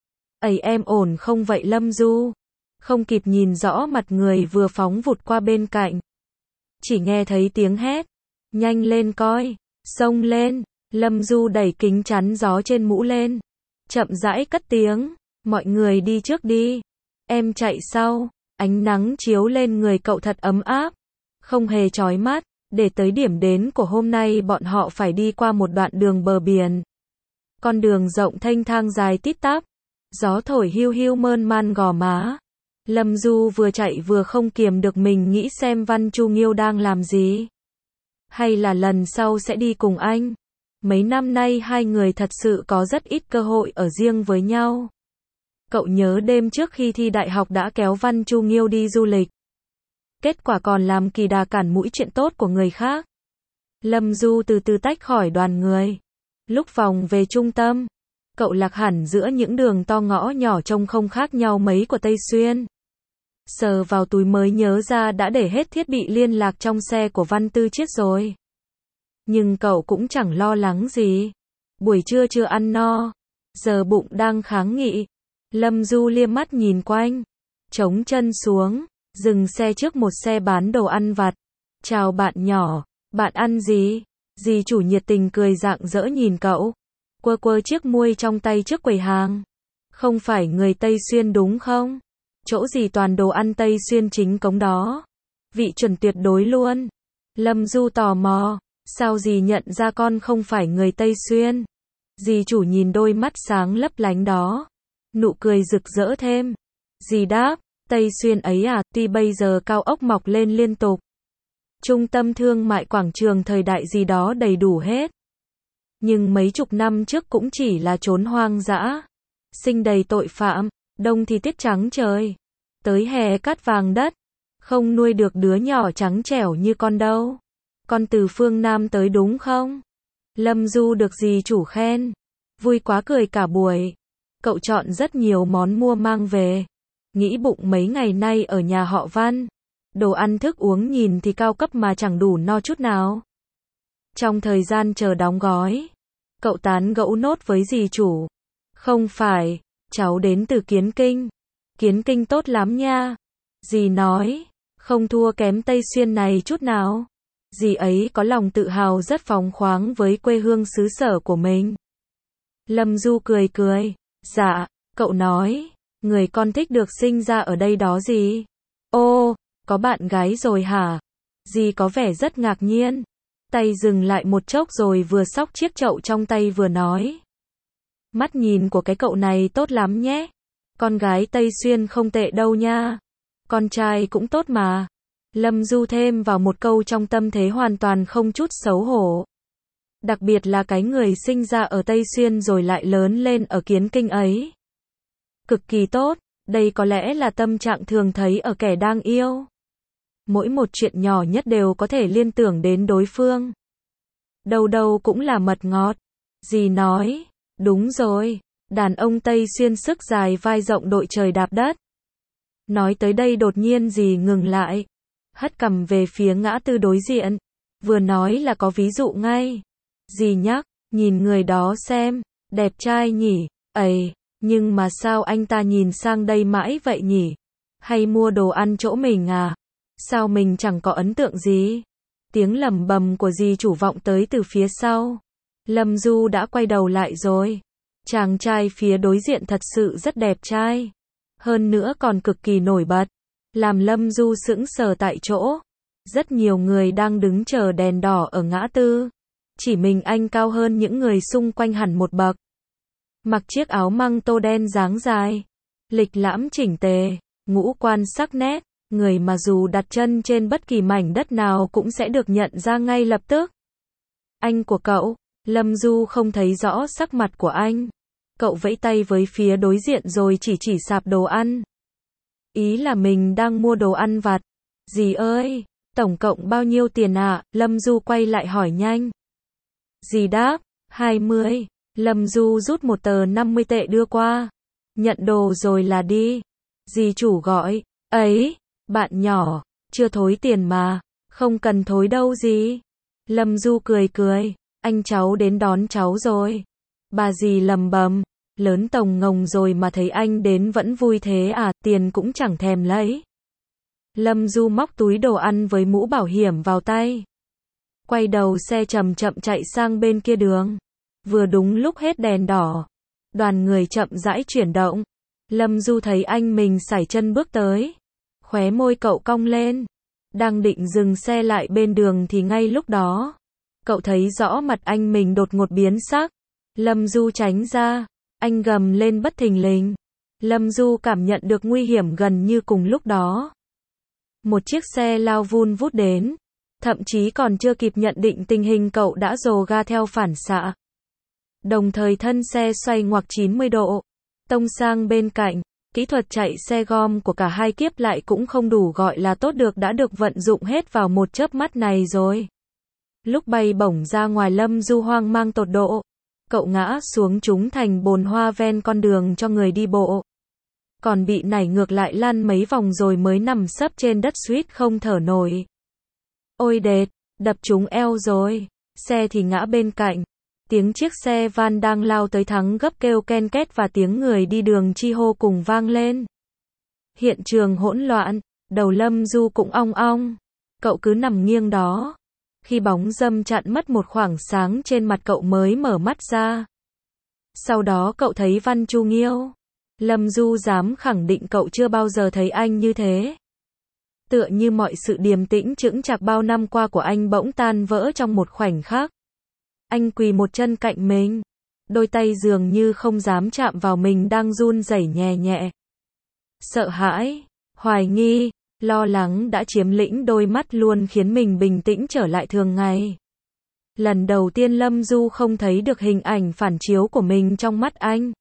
Ấy em ổn không vậy Lâm Du? Không kịp nhìn rõ mặt người vừa phóng vụt qua bên cạnh. Chỉ nghe thấy tiếng hét. Nhanh lên coi. Xông lên. Lâm Du đẩy kính chắn gió trên mũ lên. Chậm rãi cất tiếng. Mọi người đi trước đi. Em chạy sau. Ánh nắng chiếu lên người cậu thật ấm áp. Không hề chói mắt. Để tới điểm đến của hôm nay bọn họ phải đi qua một đoạn đường bờ biển. Con đường rộng thênh thang dài tít tắp. Gió thổi hiu hiu mơn man gò má. Lâm Du vừa chạy vừa không kiềm được mình nghĩ xem Văn Chu Nghiêu đang làm gì. Hay là lần sau sẽ đi cùng anh. Mấy năm nay hai người thật sự có rất ít cơ hội ở riêng với nhau. Cậu nhớ đêm trước khi thi đại học đã kéo Văn Chu Nghiêu đi du lịch. Kết quả còn làm kỳ đà cản mũi chuyện tốt của người khác. Lâm Du từ từ tách khỏi đoàn người. Lúc vòng về trung tâm, cậu lạc hẳn giữa những đường to ngõ nhỏ trông không khác nhau mấy của Tây Xuyên. sờ vào túi mới nhớ ra đã để hết thiết bị liên lạc trong xe của Văn Tư Chiết rồi. Nhưng cậu cũng chẳng lo lắng gì. Buổi trưa chưa ăn no, giờ bụng đang kháng nghị. Lâm Du liếc mắt nhìn quanh, chống chân xuống, dừng xe trước một xe bán đồ ăn vặt. Chào bạn nhỏ, bạn ăn gì? Dì chủ nhiệt tình cười rạng rỡ nhìn cậu, quơ quơ chiếc muôi trong tay trước quầy hàng. Không phải người Tây Xuyên đúng không? Chỗ gì toàn đồ ăn Tây Xuyên chính cống đó. Vị chuẩn tuyệt đối luôn. Lâm Du tò mò, sao dì nhận ra con không phải người Tây Xuyên? Dì chủ nhìn đôi mắt sáng lấp lánh đó, nụ cười rực rỡ thêm. Dì đáp, Tây Xuyên ấy à, tuy bây giờ cao ốc mọc lên liên tục, trung tâm thương mại quảng trường thời đại gì đó đầy đủ hết. Nhưng mấy chục năm trước cũng chỉ là chốn hoang dã, sinh đầy tội phạm, đông thì tiết trắng trời, tới hè cát vàng đất, không nuôi được đứa nhỏ trắng trẻo như con đâu. Con từ phương Nam tới đúng không? Lâm Du được dì chủ khen, vui quá cười cả buổi. Cậu chọn rất nhiều món mua mang về, nghĩ bụng mấy ngày nay ở nhà họ Văn, đồ ăn thức uống nhìn thì cao cấp mà chẳng đủ no chút nào. Trong thời gian chờ đóng gói, cậu tán gẫu nốt với dì chủ. Không phải, cháu đến từ Kiến Kinh. Kiến Kinh tốt lắm nha. Dì nói, không thua kém Tây Xuyên này chút nào. Dì ấy có lòng tự hào rất phóng khoáng với quê hương xứ sở của mình. Lâm Du cười cười, dạ, cậu nói, người con thích được sinh ra ở đây đó gì? Ô, có bạn gái rồi hả? Dì có vẻ rất ngạc nhiên. Tay dừng lại một chốc rồi vừa xóc chiếc chậu trong tay vừa nói. Mắt nhìn của cái cậu này tốt lắm nhé. Con gái Tây Xuyên không tệ đâu nha. Con trai cũng tốt mà. Lâm Du thêm vào một câu trong tâm thế hoàn toàn không chút xấu hổ. Đặc biệt là cái người sinh ra ở Tây Xuyên rồi lại lớn lên ở Kiến Kinh ấy. Cực kỳ tốt, đây có lẽ là tâm trạng thường thấy ở kẻ đang yêu. Mỗi một chuyện nhỏ nhất đều có thể liên tưởng đến đối phương. Đâu đâu cũng là mật ngọt. Dì nói, đúng rồi, đàn ông Tây Xuyên sức dài vai rộng đội trời đạp đất. Nói tới đây đột nhiên dì ngừng lại, hất cằm về phía ngã tư đối diện, vừa nói là có ví dụ ngay. Dì nhắc, nhìn người đó xem, đẹp trai nhỉ, ấy, nhưng mà sao anh ta nhìn sang đây mãi vậy nhỉ? Hay mua đồ ăn chỗ mình à? Sao mình chẳng có ấn tượng gì? Tiếng lẩm bẩm của dì chủ vọng tới từ phía sau. Lâm Du đã quay đầu lại rồi. Chàng trai phía đối diện thật sự rất đẹp trai. Hơn nữa còn cực kỳ nổi bật. Làm Lâm Du sững sờ tại chỗ. Rất nhiều người đang đứng chờ đèn đỏ ở ngã tư. Chỉ mình anh cao hơn những người xung quanh hẳn một bậc. Mặc chiếc áo măng tô đen dáng dài. Lịch lãm chỉnh tề, ngũ quan sắc nét. Người mà dù đặt chân trên bất kỳ mảnh đất nào cũng sẽ được nhận ra ngay lập tức. Anh của cậu, Lâm Du không thấy rõ sắc mặt của anh. Cậu vẫy tay với phía đối diện rồi chỉ chỉ sạp đồ ăn. Ý là mình đang mua đồ ăn vặt. Dì ơi, tổng cộng bao nhiêu tiền ạ? À? Lâm Du quay lại hỏi nhanh. Dì đáp, hai mươi. Lâm Du rút một tờ năm mươi tệ đưa qua. Nhận đồ rồi là đi. Dì chủ gọi, ấy, bạn nhỏ, chưa thối tiền mà, không cần thối đâu dì. Lâm Du cười cười, anh cháu đến đón cháu rồi. Bà dì lầm bầm, lớn tổng ngồng rồi mà thấy anh đến vẫn vui thế à, tiền cũng chẳng thèm lấy. Lâm Du móc túi đồ ăn với mũ bảo hiểm vào tay. Quay đầu xe chậm chậm chạy sang bên kia đường. Vừa đúng lúc hết đèn đỏ. Đoàn người chậm rãi chuyển động. Lâm Du thấy anh mình sải chân bước tới. Khóe môi cậu cong lên. Đang định dừng xe lại bên đường thì ngay lúc đó. Cậu thấy rõ mặt anh mình đột ngột biến sắc. Lâm Du tránh ra. Anh gầm lên bất thình lình. Lâm Du cảm nhận được nguy hiểm gần như cùng lúc đó. Một chiếc xe lao vun vút đến. Thậm chí còn chưa kịp nhận định tình hình cậu đã dồ ga theo phản xạ. Đồng thời thân xe xoay ngoặc chín mươi độ. Tông sang bên cạnh. Kỹ thuật chạy xe gom của cả hai kiếp lại cũng không đủ gọi là tốt được đã được vận dụng hết vào một chớp mắt này rồi. Lúc bay bổng ra ngoài Lâm Du hoang mang tột độ. Cậu ngã xuống trúng thành bồn hoa ven con đường cho người đi bộ. còn bị nảy ngược lại lăn mấy vòng rồi mới nằm sấp trên đất suýt không thở nổi. Ôi đệt, đập trúng eo rồi, xe thì ngã bên cạnh. Tiếng chiếc xe van đang lao tới thắng gấp kêu ken két và tiếng người đi đường chi hô cùng vang lên. Hiện trường hỗn loạn, đầu Lâm Du cũng ong ong. Cậu cứ nằm nghiêng đó. Khi bóng râm chặn mất một khoảng sáng trên mặt cậu mới mở mắt ra. Sau đó cậu thấy Văn Chu Nghiêu. Lâm Du dám khẳng định cậu chưa bao giờ thấy anh như thế. Tựa như mọi sự điềm tĩnh chững chạc bao năm qua của anh bỗng tan vỡ trong một khoảnh khắc. Anh quỳ một chân cạnh mình. Đôi tay dường như không dám chạm vào mình đang run rẩy nhẹ nhẹ. Sợ hãi, hoài nghi, lo lắng đã chiếm lĩnh đôi mắt luôn khiến mình bình tĩnh trở lại thường ngày. Lần đầu tiên Lâm Du không thấy được hình ảnh phản chiếu của mình trong mắt anh.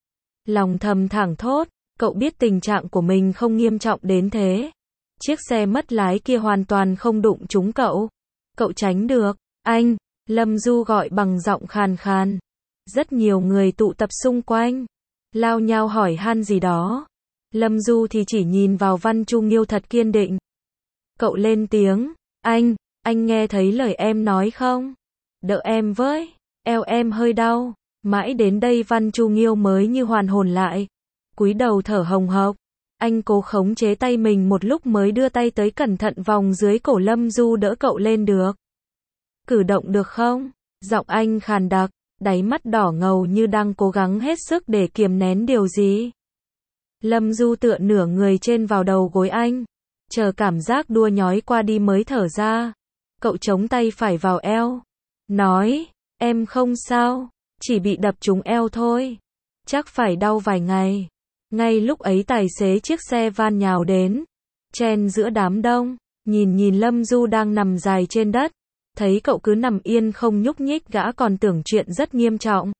Lòng thầm thảng thốt, cậu biết tình trạng của mình không nghiêm trọng đến thế. Chiếc xe mất lái kia hoàn toàn không đụng trúng cậu. Cậu tránh được. Anh, Lâm Du gọi bằng giọng khàn khàn. Rất nhiều người tụ tập xung quanh. Lao nhao hỏi han gì đó. Lâm Du thì chỉ nhìn vào Văn Chu Nghiêu thật kiên định. Cậu lên tiếng. Anh, anh nghe thấy lời em nói không? Đỡ em với. Eo em hơi đau. Mãi đến đây Văn Chu Nghiêu mới như hoàn hồn lại. Cúi đầu thở hồng hộc. Anh cố khống chế tay mình một lúc mới đưa tay tới cẩn thận vòng dưới cổ Lâm Du đỡ cậu lên được. Cử động được không? Giọng anh khàn đặc, đáy mắt đỏ ngầu như đang cố gắng hết sức để kiềm nén điều gì. Lâm Du tựa nửa người trên vào đầu gối anh. Chờ cảm giác đua nhói qua đi mới thở ra. Cậu chống tay phải vào eo. Nói, em không sao, chỉ bị đập trúng eo thôi. Chắc phải đau vài ngày. Ngay lúc ấy tài xế chiếc xe van nhào đến. Chen giữa đám đông, nhìn nhìn Lâm Du đang nằm dài trên đất. Thấy cậu cứ nằm yên không nhúc nhích gã còn tưởng chuyện rất nghiêm trọng.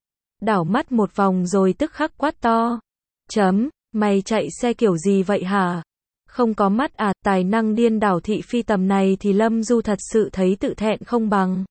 Đảo mắt một vòng rồi tức khắc quát to. Chấm, mày chạy xe kiểu gì vậy hả? Không có mắt à, tài năng điên đảo thị phi tầm này thì Lâm Du thật sự thấy tự thẹn không bằng.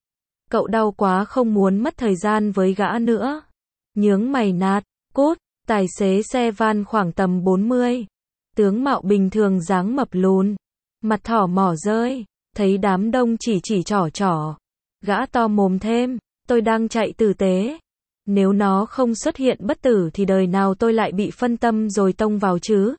Cậu đau quá không muốn mất thời gian với gã nữa. Nhướng mày nạt, cút, tài xế xe van khoảng tầm bốn mươi. Tướng mạo bình thường dáng mập lùn. Mặt thỏ mỏ rơi, thấy đám đông chỉ chỉ trỏ trỏ. Gã to mồm thêm, tôi đang chạy tử tế. Nếu nó không xuất hiện bất tử thì đời nào tôi lại bị phân tâm rồi tông vào chứ.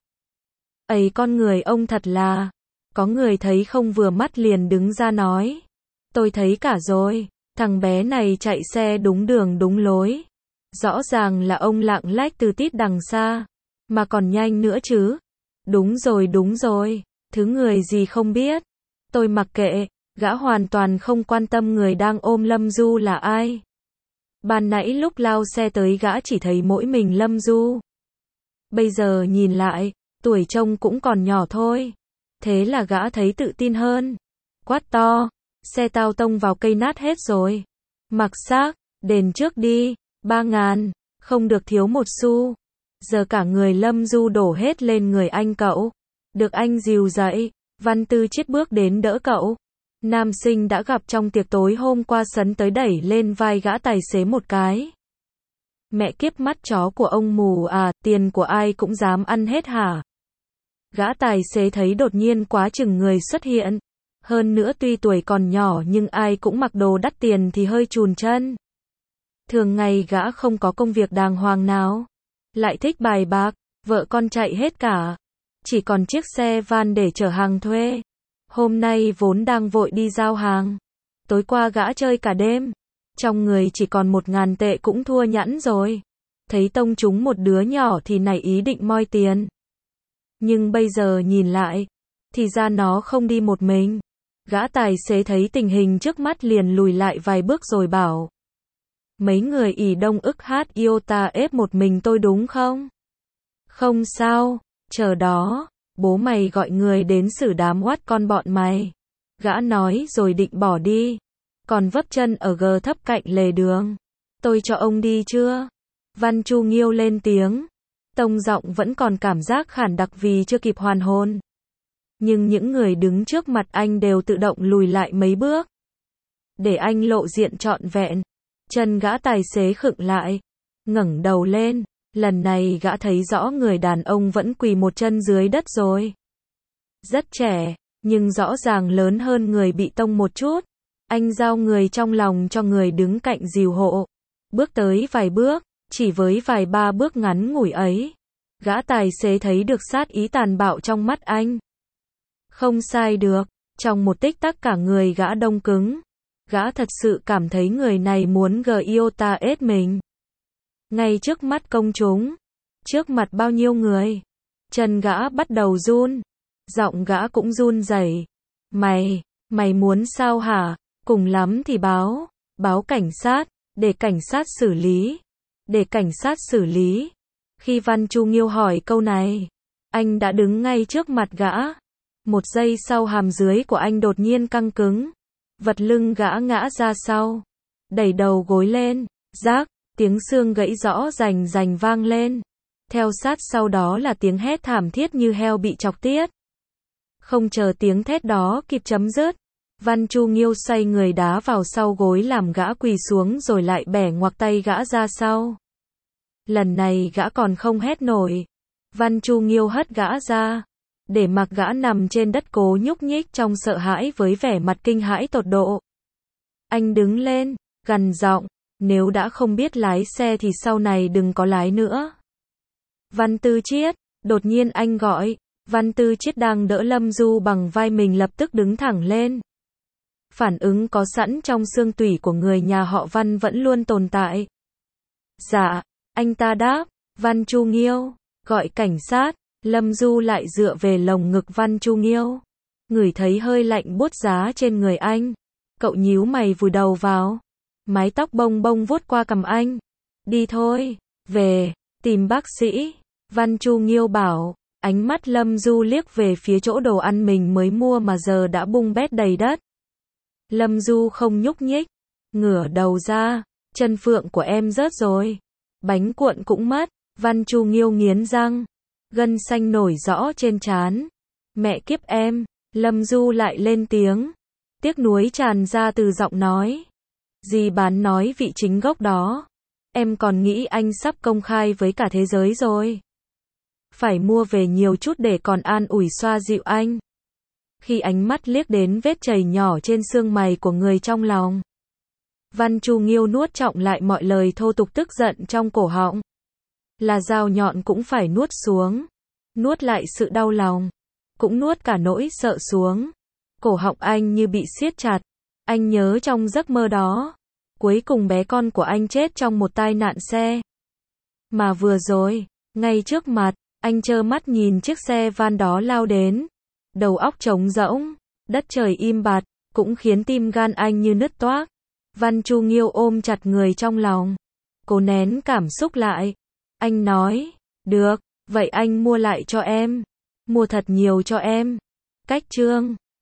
Ấy con người ông thật là. Có người thấy không vừa mắt liền đứng ra nói. Tôi thấy cả rồi, thằng bé này chạy xe đúng đường đúng lối. Rõ ràng là ông lạng lách từ tít đằng xa. Mà còn nhanh nữa chứ. Đúng rồi đúng rồi, thứ người gì không biết. Tôi mặc kệ, gã hoàn toàn không quan tâm người đang ôm Lâm Du là ai. Ban nãy lúc lao xe tới gã chỉ thấy mỗi mình Lâm Du. Bây giờ nhìn lại, tuổi trông cũng còn nhỏ thôi. Thế là gã thấy tự tin hơn. Quát to, xe tao tông vào cây nát hết rồi. Mặc xác, đền trước đi, ba ngàn, không được thiếu một xu. Giờ cả người Lâm Du đổ hết lên người anh cậu. Được anh dìu dậy, Văn Tư Chiết bước đến đỡ cậu. Nam sinh đã gặp trong tiệc tối hôm qua sấn tới đẩy lên vai gã tài xế một cái. Mẹ kiếp mắt chó của ông mù à, tiền của ai cũng dám ăn hết hả? Gã tài xế thấy đột nhiên quá chừng người xuất hiện. Hơn nữa tuy tuổi còn nhỏ nhưng ai cũng mặc đồ đắt tiền thì hơi chùn chân. Thường ngày gã không có công việc đàng hoàng nào. Lại thích bài bạc, vợ con chạy hết cả. Chỉ còn chiếc xe van để chở hàng thuê. Hôm nay vốn đang vội đi giao hàng. Tối qua gã chơi cả đêm. Trong người chỉ còn một ngàn tệ cũng thua nhẵn rồi. Thấy tông trúng một đứa nhỏ thì nảy ý định moi tiền. Nhưng bây giờ nhìn lại, thì ra nó không đi một mình. Gã tài xế thấy tình hình trước mắt liền lùi lại vài bước rồi bảo. Mấy người ỉ đông ức hát iota ép một mình tôi đúng không? Không sao, chờ đó, bố mày gọi người đến xử đám oát con bọn mày. Gã nói rồi định bỏ đi. Còn vấp chân ở gờ thấp cạnh lề đường. Tôi cho ông đi chưa? Văn Chu Nghiêu lên tiếng. Tông giọng vẫn còn cảm giác khản đặc vì chưa kịp hoàn hồn. Nhưng những người đứng trước mặt anh đều tự động lùi lại mấy bước. Để anh lộ diện trọn vẹn. Chân gã tài xế khựng lại. Ngẩng đầu lên. Lần này gã thấy rõ người đàn ông vẫn quỳ một chân dưới đất rồi. Rất trẻ, nhưng rõ ràng lớn hơn người bị tông một chút. Anh giao người trong lòng cho người đứng cạnh dìu hộ. Bước tới vài bước, chỉ với vài ba bước ngắn ngủi ấy. Gã tài xế thấy được sát ý tàn bạo trong mắt anh. Không sai được, trong một tích tắc cả người gã đông cứng. Gã thật sự cảm thấy người này muốn giota ết mình. Ngay trước mắt công chúng, trước mặt bao nhiêu người, chân gã bắt đầu run, giọng gã cũng run rẩy. Mày, mày muốn sao hả? Cùng lắm thì báo, báo cảnh sát, để cảnh sát xử lý, để cảnh sát xử lý. Khi Văn Chu Nghiêu hỏi câu này, anh đã đứng ngay trước mặt gã. Một giây sau hàm dưới của anh đột nhiên căng cứng, vật lưng gã ngã ra sau, đẩy đầu gối lên, rác, tiếng xương gãy rõ rành rành vang lên. Theo sát sau đó là tiếng hét thảm thiết như heo bị chọc tiết. Không chờ tiếng thét đó kịp chấm dứt, Văn Chu Nghiêu xoay người đá vào sau gối làm gã quỳ xuống rồi lại bẻ ngoặc tay gã ra sau. Lần này gã còn không hét nổi. Văn Chu Nghiêu hất gã ra, để mặc gã nằm trên đất cố nhúc nhích trong sợ hãi với vẻ mặt kinh hãi tột độ. Anh đứng lên, gằn giọng, nếu đã không biết lái xe thì sau này đừng có lái nữa. Văn Tư Chiết, đột nhiên anh gọi. Văn Tư Chiết đang đỡ Lâm Du bằng vai mình lập tức đứng thẳng lên. Phản ứng có sẵn trong xương tủy của người nhà họ Văn vẫn luôn tồn tại. Dạ, anh ta đáp. Văn Chu Nghiêu, gọi cảnh sát. Lâm Du lại dựa về lồng ngực Văn Chu Nghiêu, ngửi thấy hơi lạnh buốt giá trên người anh. Cậu nhíu mày vùi đầu vào, mái tóc bông bông vuốt qua cằm anh. Đi thôi, về, tìm bác sĩ. Văn Chu Nghiêu bảo. Ánh mắt Lâm Du liếc về phía chỗ đồ ăn mình mới mua mà giờ đã bung bét đầy đất. Lâm Du không nhúc nhích, ngửa đầu ra, chân phượng của em rớt rồi. Bánh cuộn cũng mất. Văn Chu Nghiêu nghiến răng, gân xanh nổi rõ trên trán. Mẹ kiếp em. Lâm Du lại lên tiếng, tiếc nuối tràn ra từ giọng nói. Dì bán nói vị chính gốc đó, em còn nghĩ anh sắp công khai với cả thế giới rồi. Phải mua về nhiều chút để còn an ủi xoa dịu anh. Khi ánh mắt liếc đến vết chảy nhỏ trên xương mày của người trong lòng, Văn Chu Nghiêu nuốt trọng lại mọi lời thô tục tức giận trong cổ họng. Là dao nhọn cũng phải nuốt xuống. Nuốt lại sự đau lòng, cũng nuốt cả nỗi sợ xuống. Cổ họng anh như bị siết chặt. Anh nhớ trong giấc mơ đó, cuối cùng bé con của anh chết trong một tai nạn xe. Mà vừa rồi, ngay trước mặt, anh trơ mắt nhìn chiếc xe van đó lao đến. Đầu óc trống rỗng, đất trời im bặt, cũng khiến tim gan anh như nứt toác. Văn Chu Nghiêu ôm chặt người trong lòng, cố nén cảm xúc lại. Anh nói, được, vậy anh mua lại cho em. Mua thật nhiều cho em. Cách chương